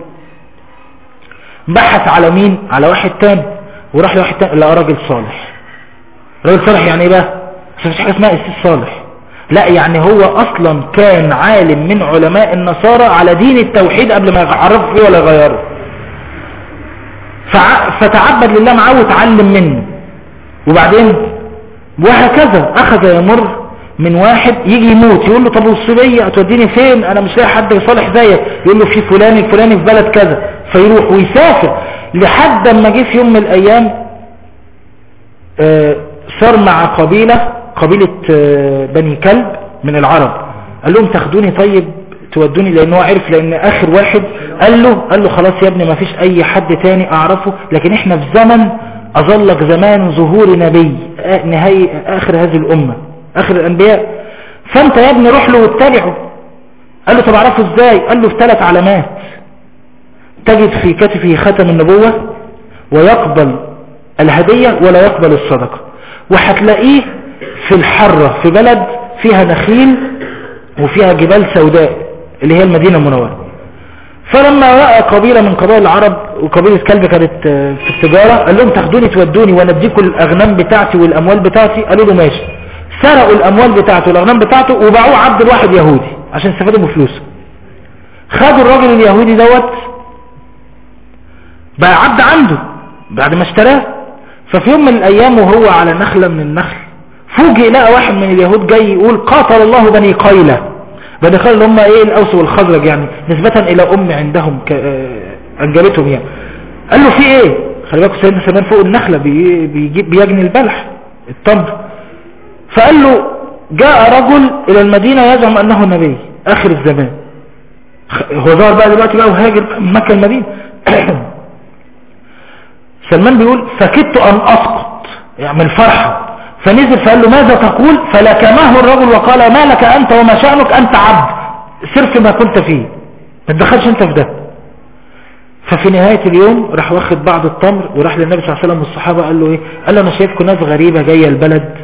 D: بحث على مين؟ على واحد تاني، وراح لواحد تاني لقى راجل صالح. راجل صالح يعني ايه بقى؟ مش حاجه اسمها استاذ صالح، لا يعني هو اصلا كان عالم من علماء النصارى على دين التوحيد قبل ما يعرفوا فيه ولا يغيروا، فتعبد لله معاه وتعلم منه. وبعدين وهكذا اخذ يمر من واحد يجي يموت، يقول له طب والصبية هتوديني فين؟ انا مش لاقي حد يصالح زيك. يقول له في فلان الفلاني في بلد كذا، فيروح ويسافر لحد ما جه في يوم من الايام صار مع قبيلة بني كلب من العرب. قال لهم تاخدوني طيب تودوني، لان هو عرف، لان اخر واحد قال له خلاص يا ابني ما فيش اي حد تاني اعرفه، لكن احنا في زمن اظلك زمان ظهور نبي نهاية اخر هذه الامة، اخر الانبياء. فانت يا ابني روح له واتبعه. قال له طب اعرفه ازاي؟ قال له في 3 علامات: تجد في كتفه ختم النبوة، ويقبل الهدية ولا يقبل الصدقة، وهتلاقيه في الحرة في بلد فيها نخيل وفيها جبال سوداء اللي هي المدينة المنورة. فلما رأى قبيلة من قبائل العرب وقبيلة كلب كانت في التجارة، قال لهم تاخدوني تودوني ونديكم الأغنام بتاعتي والأموال بتاعتي. قالوا له ماشي. سرقوا الأموال بتاعته والأغنام بتاعته وباعوه عبد الواحد يهودي عشان يستفادوا بفلوسه. خدوا الراجل اليهودي دوت بقى عبد عنده بعد ما اشتراه. ففي يوم من الأيام وهو على نخلة من النخل، فوجئ لقى واحد من اليهود جاي يقول قاتل الله بني قيلة. بني قيلة اللي هم ايه؟ الأوس والخزرج، يعني نسبة إلى أم عندهم أنجبتهم يعني. قال له في ايه؟ خلي بالكم سيدنا سلمان فوق النخلة بيجني البلح التمر. فقال له جاء رجل إلى المدينة يزعم أنه نبي آخر الزمان. هو ظهر بقى دلوقتي بقى وهاجر من مكة المدينة. سلمان بيقول فكدت أن أسقط يعني من الفرحة، فنزل فقال له ماذا تقول؟ فلكمه الرجل وقال ما لك أنت وما شأنك؟ أنت عبد، سر في ما كنت فيه، ما تدخلش أنت في ده. ففي نهاية اليوم راح واخد بعض التمر وراح للنبي صلى الله عليه وسلم والصحابة. قال له ايه؟ قال له انا شايفكم ناس غريبة جاية البلد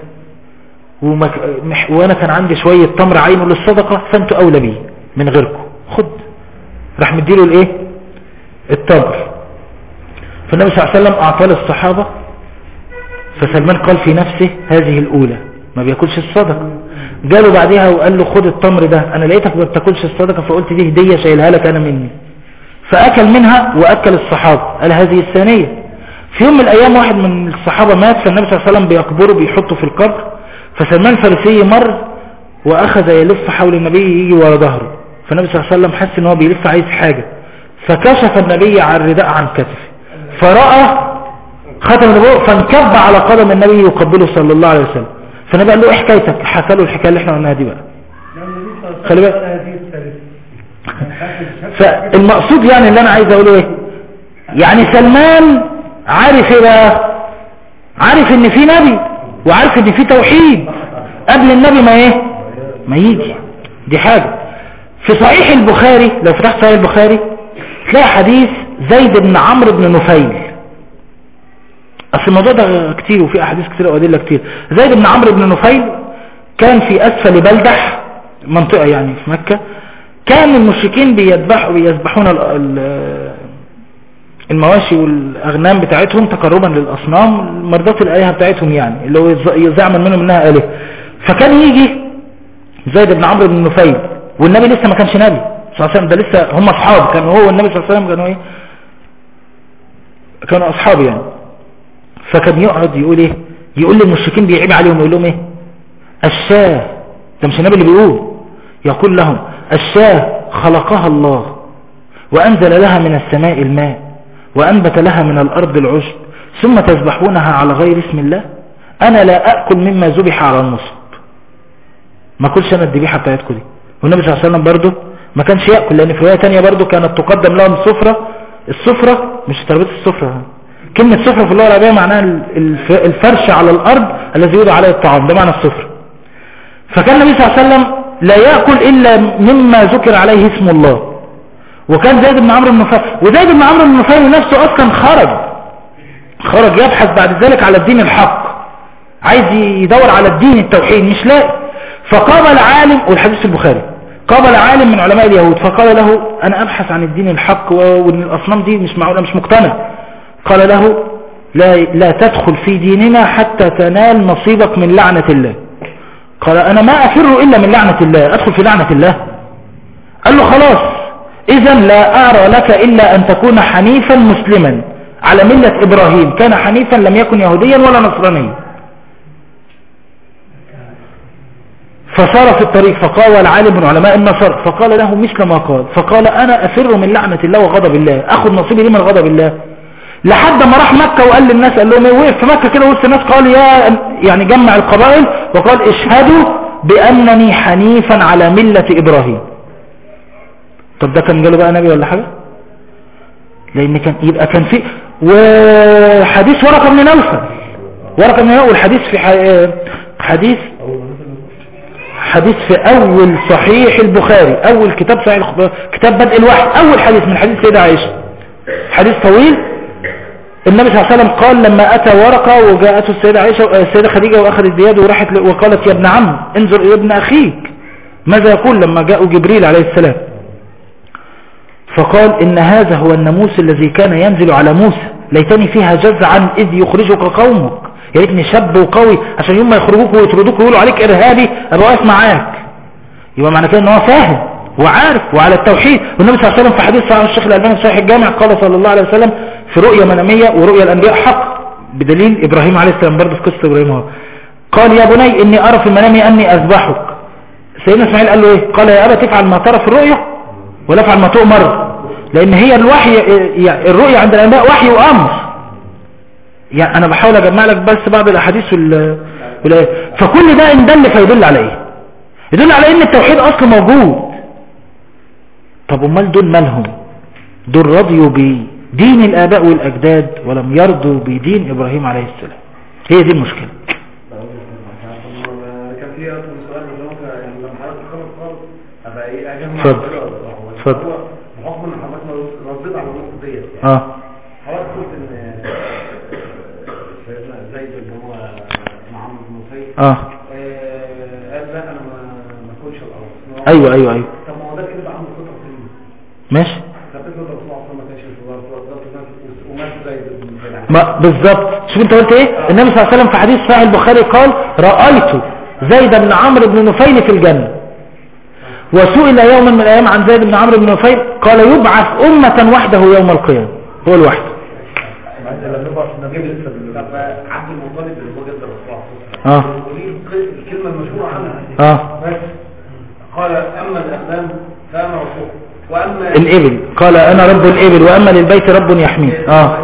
D: وانا كان عندي شوية تمر عينه للصدقة، فانتوا اولى بيه من غيركم، خد. راح مديله الايه؟ التمر. فالنبي صلى الله عليه وسلم اعطاه للصحابة. فسلمان قال في نفسه هذه الاولى، ما بياكلش الصدقة. جاله بعدها وقال له خد التمر ده، انا لقيتك ما بتاكلش الصدقة فقلت دي هدية شايلها لك انا مني. فاكل منها واكل الصحابة. قال هذه الثانية. في يوم من الايام واحد من الصحابة مات، فالنبي صلى الله عليه وسلم بيقبره بيحطه في القبر. فسلمان الفارسي مر واخذ يلف حول النبي يجي ورا ظهره. فالنبي صلى الله عليه وسلم حس ان هو بيلف عايز حاجة، فكشف النبي عن الرداء عن كتفه فرأى ختم النبوة، فانكب على قدم النبي يقبله صلى الله عليه وسلم. فالنبي قال له ايه حكايتك؟ حكى له الحكاية اللي احنا قلناها دي بقى. خلي بالك. فالمقصود يعني اللي انا عايز اقوله ايه؟ يعني سلمان عارف ايه بقى؟ عارف ان في نبي وعارف ان في توحيد قبل النبي ما يجي. دي حاجة. في صحيح البخاري لو فتحت صحيح البخاري تلاقي حديث زيد بن عمرو بن نفيل. اصل الموضوع ده كتير وفي احاديث كتير وادله كتير. زيد بن عمرو بن نفيل كان في اسفل بلدح، منطقة يعني في مكة. كان المشركين بيذبحون المواشي والأغنام بتاعتهم تقربا للأصنام مرضات الآلهة بتاعتهم، يعني اللي هو يزعمل منهم إنها آلهة. فكان يجي زيد بن عمرو بن نفيل والنبي لسه ما كانش نبي صلى الله عليه وسلم، ده لسه هم أصحاب، كانوا هو والنبي صلى الله عليه وسلم كانوا كانوا أصحاب يعني. فكان يقعد يقول إيه؟ يقول للمشركين بيعيب عليهم ويقول لهم إيه؟ الشاه، ده مش النبي اللي بيقول، يقول لهم الشاه خلقها الله وأنزل لها من السماء الماء وأنبت لها من الأرض العشب ثم تذبحونها على غير اسم الله. أنا لا أكل مما ذبح على النصب، ما كلش أنا الذبيحة بتاعتكم دي. والنبي صلى الله عليه وسلم برضه ما كانش يأكل، لأن في رواية تانية برضه كانت تقدم لهم السفرة مش تربية السفرة. كلمة سفرة في اللغة العربية معناها الفرش على الأرض الذي يوضع عليه الطعام، ده معنى السفرة. فكان النبي صلى الله عليه وسلم لا يأكل إلا مما ذكر عليه اسم الله. وكان زيد بن عمرو بن نفيل، وزيد بن عمرو بن نفيل نفسه أصلا خرج يبحث بعد ذلك على الدين الحق، عايز يدور على الدين التوحيد مش لاقي. فقابل عالم، والحديث البخاري، قابل عالم من علماء اليهود فقال له أنا أبحث عن الدين الحق وأن الأصنام دي مش معقولة، مش مقتنع. قال له لا تدخل في ديننا حتى تنال نصيبك من لعنة الله. قال أنا ما أفر إلا من لعنة الله، أدخل في لعنة الله. قال له خلاص إذن لا أرى لك إلا أن تكون حنيفا مسلما على ملة إبراهيم، كان حنيفا لم يكن يهوديا ولا نصرانيا. فصار في الطريق فقال العالم من علماء النصر فقال له مثل ما قال، فقال أنا أفر من لعنة الله وغضب الله، أخذ نصيبي لي من غضب الله. لحد ما راح مكة وقال للناس، قال لهم وقف في مكة كده وسط الناس قال يعني جمع القبائل وقال اشهدوا بأنني حنيفا على ملة إبراهيم. طب ده كان جاله بقى نبي ولا حاجة؟ لأن يبقى كان في وحديث ورقة بن نوفل، والحديث في حديث في اول صحيح البخاري، اول كتاب صحيح كتاب بدء الوحي، اول حديث من حديث سيدة عائشة، حديث طويل. النبي صلى الله عليه وسلم قال لما اتى ورقة وجاءته السيدة عائشة السيدة خديجة واخذت بيده وراحت وقالت يا ابن عم انظر الى ابن اخيك ماذا يقول لما جاء جبريل عليه السلام، فقال إن هذا هو الناموس الذي كان ينزل على موسى ليتني فيها جزعا إذ يخرجك قومك، يا ريتني شاب وقوي عشان يوم ما يخرجوك ويطردوك ويقولوا عليك إرهابي أبقى واقف معاك. يبقى معنى كده إن هو فاهم وعارف وعلى التوحيد. والنبي صلى الله عليه وسلم في حديث صحيح الشيخ الألباني في صحيح الجامع قال صلى الله عليه وسلم في رؤيا منامية ورؤيا الأنبياء حق، بدليل إبراهيم عليه السلام برضه في قصة إبراهيم هو قال يا بني إني أرى في منامي أني أذبحك. سيدنا إسماعيل قال له إيه؟ قال يا أبا تفعل ما ترى في الرؤيا ولا افعل ما تؤمر، لان هي الوحي يعني الرؤيا عند الانبياء وحي وامر. يعني انا بحاول اجمع لك بس بعض الاحاديث فكل ده ان دل فيدل على ايه؟ يدل على ان التوحيد اصلا موجود. طب امال دول مالهم؟ دول رضيوا بدين الاباء والاجداد ولم يرضوا بدين ابراهيم عليه السلام. هي دي المشكله.
E: كان في اصلا سؤال يعني لما حضرتك تخلص خالص ابقى ايه اجمع
D: اتفضل.
E: بحكم ان حضرتك رديت على النقطه ديت يعني حضرتك قلت ان سيدنا زيد اللي هو عمرو بن نفيل قال لا انا ما اكلش الارض.
D: ايوه
E: طب ما هو ده كده عنده خطه سليمه
D: ماشي.
E: طب الرسول صلى الله عليه وسلم ما كانش في الارض ومات زيد بن نفيل
D: ما بالظبط. شوف انت قلت ايه؟ النبي صلى الله عليه وسلم في حديث صحيح البخاري قال رايت زيد بن عمرو بن نفيل في الجنه. وسئل يوما من الايام عن زيد بن عمرو بن نفيل قال يبعث امه وحده يوم القيامه، هو الوحده.
E: عبد المطلب اللي هو جد الرسول الكلمه المشهوره عنها بس قال اما الاغنام فانا رسول واما
D: الابل قال انا رب الابل واما للبيت رب يحميه.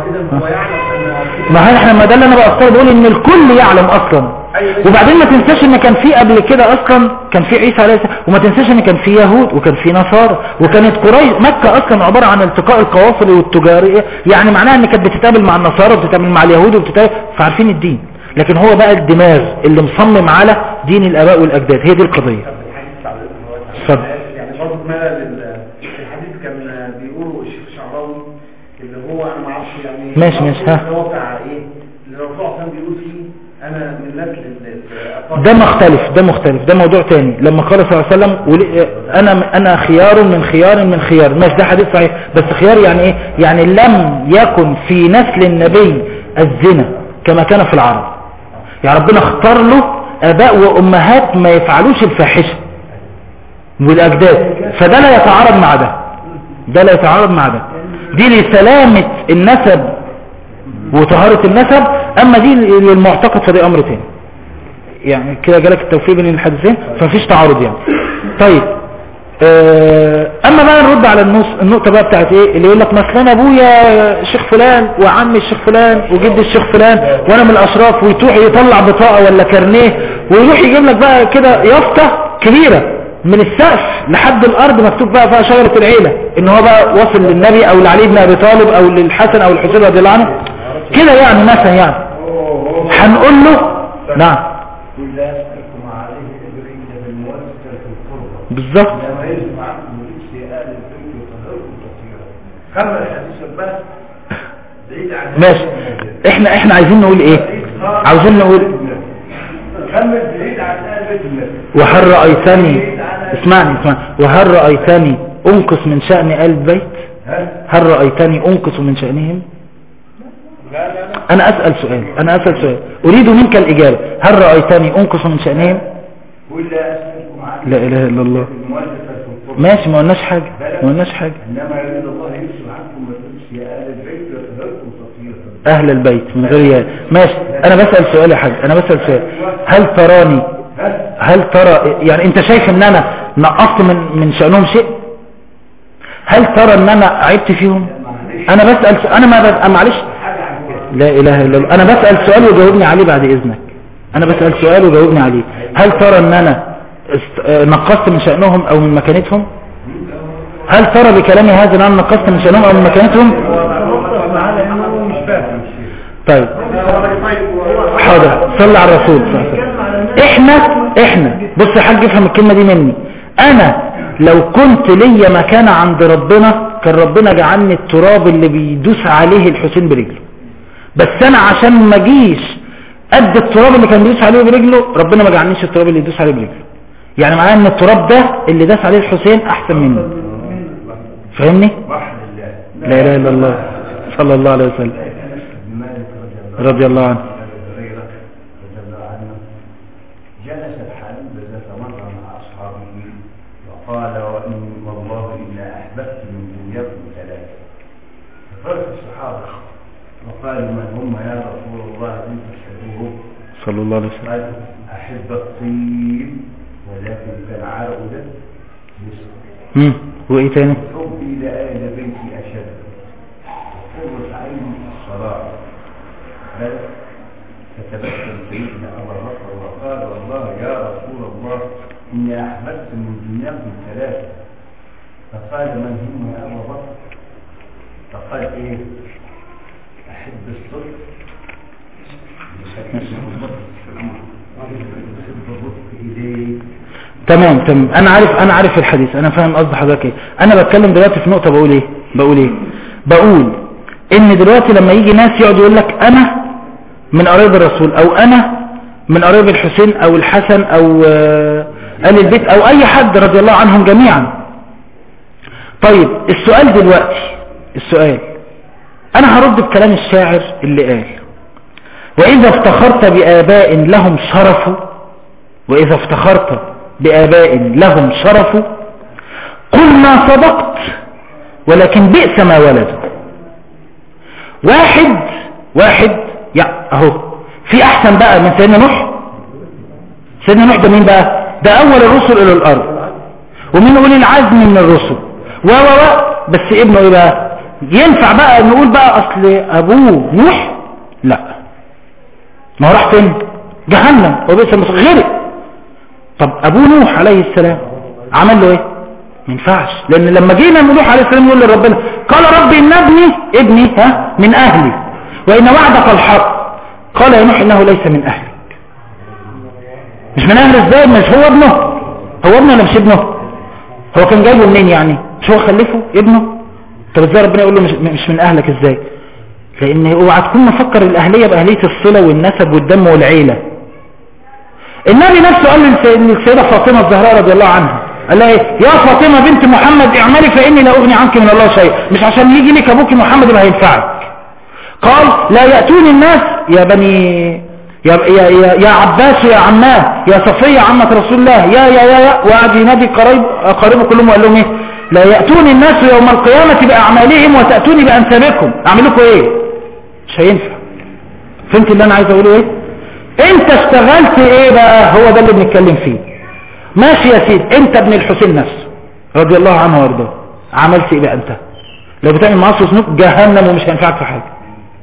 D: ما هي احنا ما ده اللي انا بقصد بقول ان الكل يعلم اصلا. وبعدين ما تنساش ان كان في قبل كده اصلا كان في عيسى عليه السلام، وما تنساش ان كان في يهود وكان في نصارى، وكانت قريش مكة اصلا عبارة عن التقاء القوافل والتجارية، يعني معناها ان كانت بتتقابل مع النصارى وبتتقابل مع اليهود وبتتقابل، فعارفين الدين. لكن هو بقى الدماغ اللي مصمم على دين الاباء والاجداد، هي دي القضية.
E: اتفضل. يعني برضه كمان الحديث كان بيقولوا الشيخ الشعراوي اللي هو انا ما اعرفش يعني
D: ماشي ها
E: اللي هو بتاع ايه اللي الرسول كان بيقول فيه انا من نسل
D: ده مختلف، ده موضوع تاني. لما قال صلى الله عليه وسلم انا خيار من خيار ماشي، ده حديث صحيح، بس خيار يعني ايه؟ يعني لم يكن في نسل النبي الزنا كما كان في العرب. يعني ربنا اختار له اباء وامهات ما يفعلوش الفاحشه والاجداد، فده لا يتعارض مع ده لا يتعارض مع ده. دي لسلامة النسب وطهارة النسب، اما دي للمعتقد فدي امر تاني. يعني كده جالك التوفيق بين الحديثين فمفيش تعارض يعني. طيب اما بقى نرد على النقطة بقى بتاعت ايه اللي يقول لك مثلا ابويا شيخ فلان وعمي الشيخ فلان وجد الشيخ فلان وانا من الاشراف، ويروح يطلع بطاقة ولا كارنيه ويروح يجيب لك بقى كده يافطة كبيرة من السقف لحد الارض مكتوب بقى فيها شجرة العيلة ان هو بقى وصل للنبي او لعلي بن ابي طالب او للحسن او الحسين رضي الله عنه كده يعني مثلا. يعني هنقول له نعم بالظبط ماشي. احنا عايزين نقول ايه؟ عاوزين نقول وهل رأيتني اسمعني وهل رأيتني انقص من شأن آل البيت؟ هل رأيتني انقص من شأنهم؟ انا اسأل سؤال اريد منك الاجابة. هل رأيتني انقص من شأنهم؟ لا اله الا الله. ماشي ما قلناش حاجة
E: انما يريد الله يرسل عنكم ما تقولش يا اهل البيت ويتذكركم تطهيرا
D: اهل البيت من غير ماشي. انا بسأل سؤال يا حاج، هل ترى يعني انت شايف ان انا نقصت من شأنهم شيء؟ هل ترى ان انا عيبت فيهم؟ انا بسأل انا ما معلش لا اله الا الله. انا بسأل سؤال وجاوبني عليه بعد اذنك. هل ترى ان انا نقصت من شأنهم او من مكانتهم؟ هل ترى بكلامي هذا ان انا نقصت من شأنهم او من مكانتهم؟ طيب حاضر صلى على الرسول. احنا احنا بص يا حاج افهم الكلمة دي مني، انا لو كنت ليا مكانة عند ربنا كان ربنا جعلني التراب اللي بيدوس عليه الحسين برجله، بس انا عشان ما جيش قد التراب اللي كان بيدوس عليه برجله ربنا ما جعلنيش التراب اللي يدوس عليه برجله. يعني معناه ان التراب ده اللي داس عليه الحسين احسن مني. فاهمني؟ لا اله الا الله صلى الله عليه وسلم رضي الله عنه.
F: جلس الحبيب ذات مرة مع أصحابه وقال والله إنا أحببت من دنياكم ثلاثة. ففرق الصحابة وقالوا من هم يا رسول الله إن تشهدوه
D: صلى الله عليه وسلم؟
F: قال أحب الطيب ولكن كان عرق ده يسر.
D: وإيه تاني؟
F: حبي لآل بيتي أشد وقرة عيني الصلاة. بل فتبسم سيدنا أبا بكر وقال والله يا رسول الله إني أحببت من دنياكم ثلاثة. فقال من هم يا أبا بكر؟ فقال إيه؟ أحب الصدق
D: تمام. انا عارف الحديث، انا فاهم قصد حضرتك ايه. انا بتكلم دلوقتي في نقطة بقول ان دلوقتي لما يجي ناس يقعد يقول لك انا من قرايب الرسول او انا من قرايب الحسين او الحسن او آل البيت او اي حد رضي الله عنهم جميعا. طيب السؤال دلوقتي انا هرد بكلام الشاعر اللي قال واذا افتخرت بآباء لهم شرف قل ما صدقت ولكن بئس ما ولدوا. واحد اهو في احسن بقى من سيدنا نوح ده مين بقى؟ ده اول الرسل الى الارض ومن اولي العزم من الرسل بس ابنه ايه بقى؟ ينفع بقى نقول بقى اصل ابوه نوح؟ لا، ما هو راح فين؟ جهنم وبئس المصير غرق. طب ابوه نوح عليه السلام عمل له ايه؟ ما ينفعش، لان لما جينا نوح عليه السلام يقول لربنا قال ربي ان ابني من اهلي وان وعدك الحق. قال يا نوح انه ليس من اهلك. مش من اهله ازاي؟ مش هو ابنه ولا مش ابنه؟ هو كان جايبه منين يعني؟ مش هو خلفه ابنه؟ طب ازاي ربنا يقول له مش من اهلك ازاي؟ لان اوعى تكون مفكر الاهليه باهليه الصله والنسب والدم والعيله. النبي نفسه قال للسيده فاطمه الزهراء رضي الله عنها، قال لها ايه؟ يا فاطمه بنت محمد اعملي فاني لا اغني عنك من الله شيء. مش عشان يجي لك ابوك محمد يبقى هينفعك. قال لا ياتوني الناس يا بني يا عباس يا عماه يا صفيه عمه رسول الله يا وقعد ينادي قريبه كلهم وقال لهم ايه؟ لا ياتوني الناس يوم القيامه باعمالهم وتاتوني بانسابكم. اعمل لكم ايه؟ مش هينفع. فهمت اللي انا عايز اقوله ايه؟ انت اشتغلت ايه بقى؟ هو ده اللي بنتكلم فيه. ماشي يا سيدي، انت ابن الحسين نفسه رضي الله عنه وارضاه، عملت ايه بقى انت؟ لو بتعمل معاصي وذنوب جهنم ومش هينفعك في حاجه.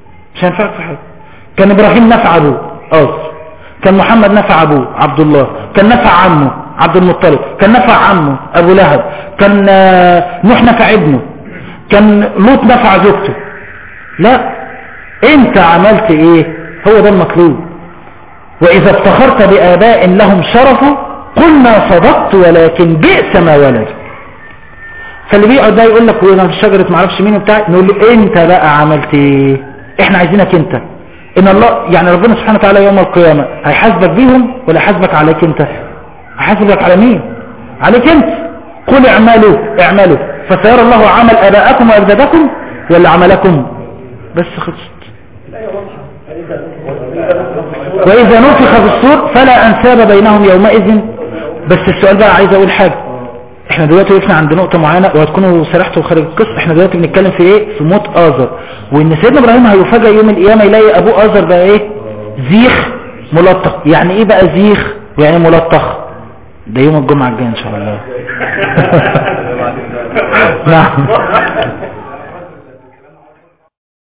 D: كان ابراهيم نفع ابوه كان محمد نفع ابوه عبد الله، كان نفع عمه عبد المطلب، كان نفع عمه ابو لهب، كان نوح نفع ابنه، كان لوط نفع زوجته. لا، انت عملت ايه؟ هو ده المطلوب. واذا افتخرت بآباء لهم شرف قلنا صدقت ولكن بئس ما ولد. فاللي بيقعد ده يقول لك وانا في شجره ما اعرفش مين وبتاع، نقول له انت بقى عملت ايه؟ احنا عايزينك انت. ان الله يعني ربنا سبحانه وتعالى يوم القيامه هيحاسبك بيهم ولا يحاسبك عليك انت؟ هيحاسبك على مين؟ عليك انت. قل اعملوا فسيرى الله عمل ابائكم واجدادكم ولا عملكم بس. خلصت. واذا نفخ في الصور فلا انساب بينهم يومئذ. بس السؤال بقى عايز اقول حاجه، احنا دلوقتي وقفنا عند نقطه معينه وهتكونوا سرحتوا خارج القصه. احنا دلوقتي بنتكلم في ايه؟ في موت آزر، وان سيدنا ابراهيم هيفاجئ يوم القيامه يلاقي ابوه آزر بقى ايه؟ زيخ ملطخ. يعني ايه بقى زيخ يعني ملطخ؟ ده يوم الجمعه الجايه ان شاء الله. نعم.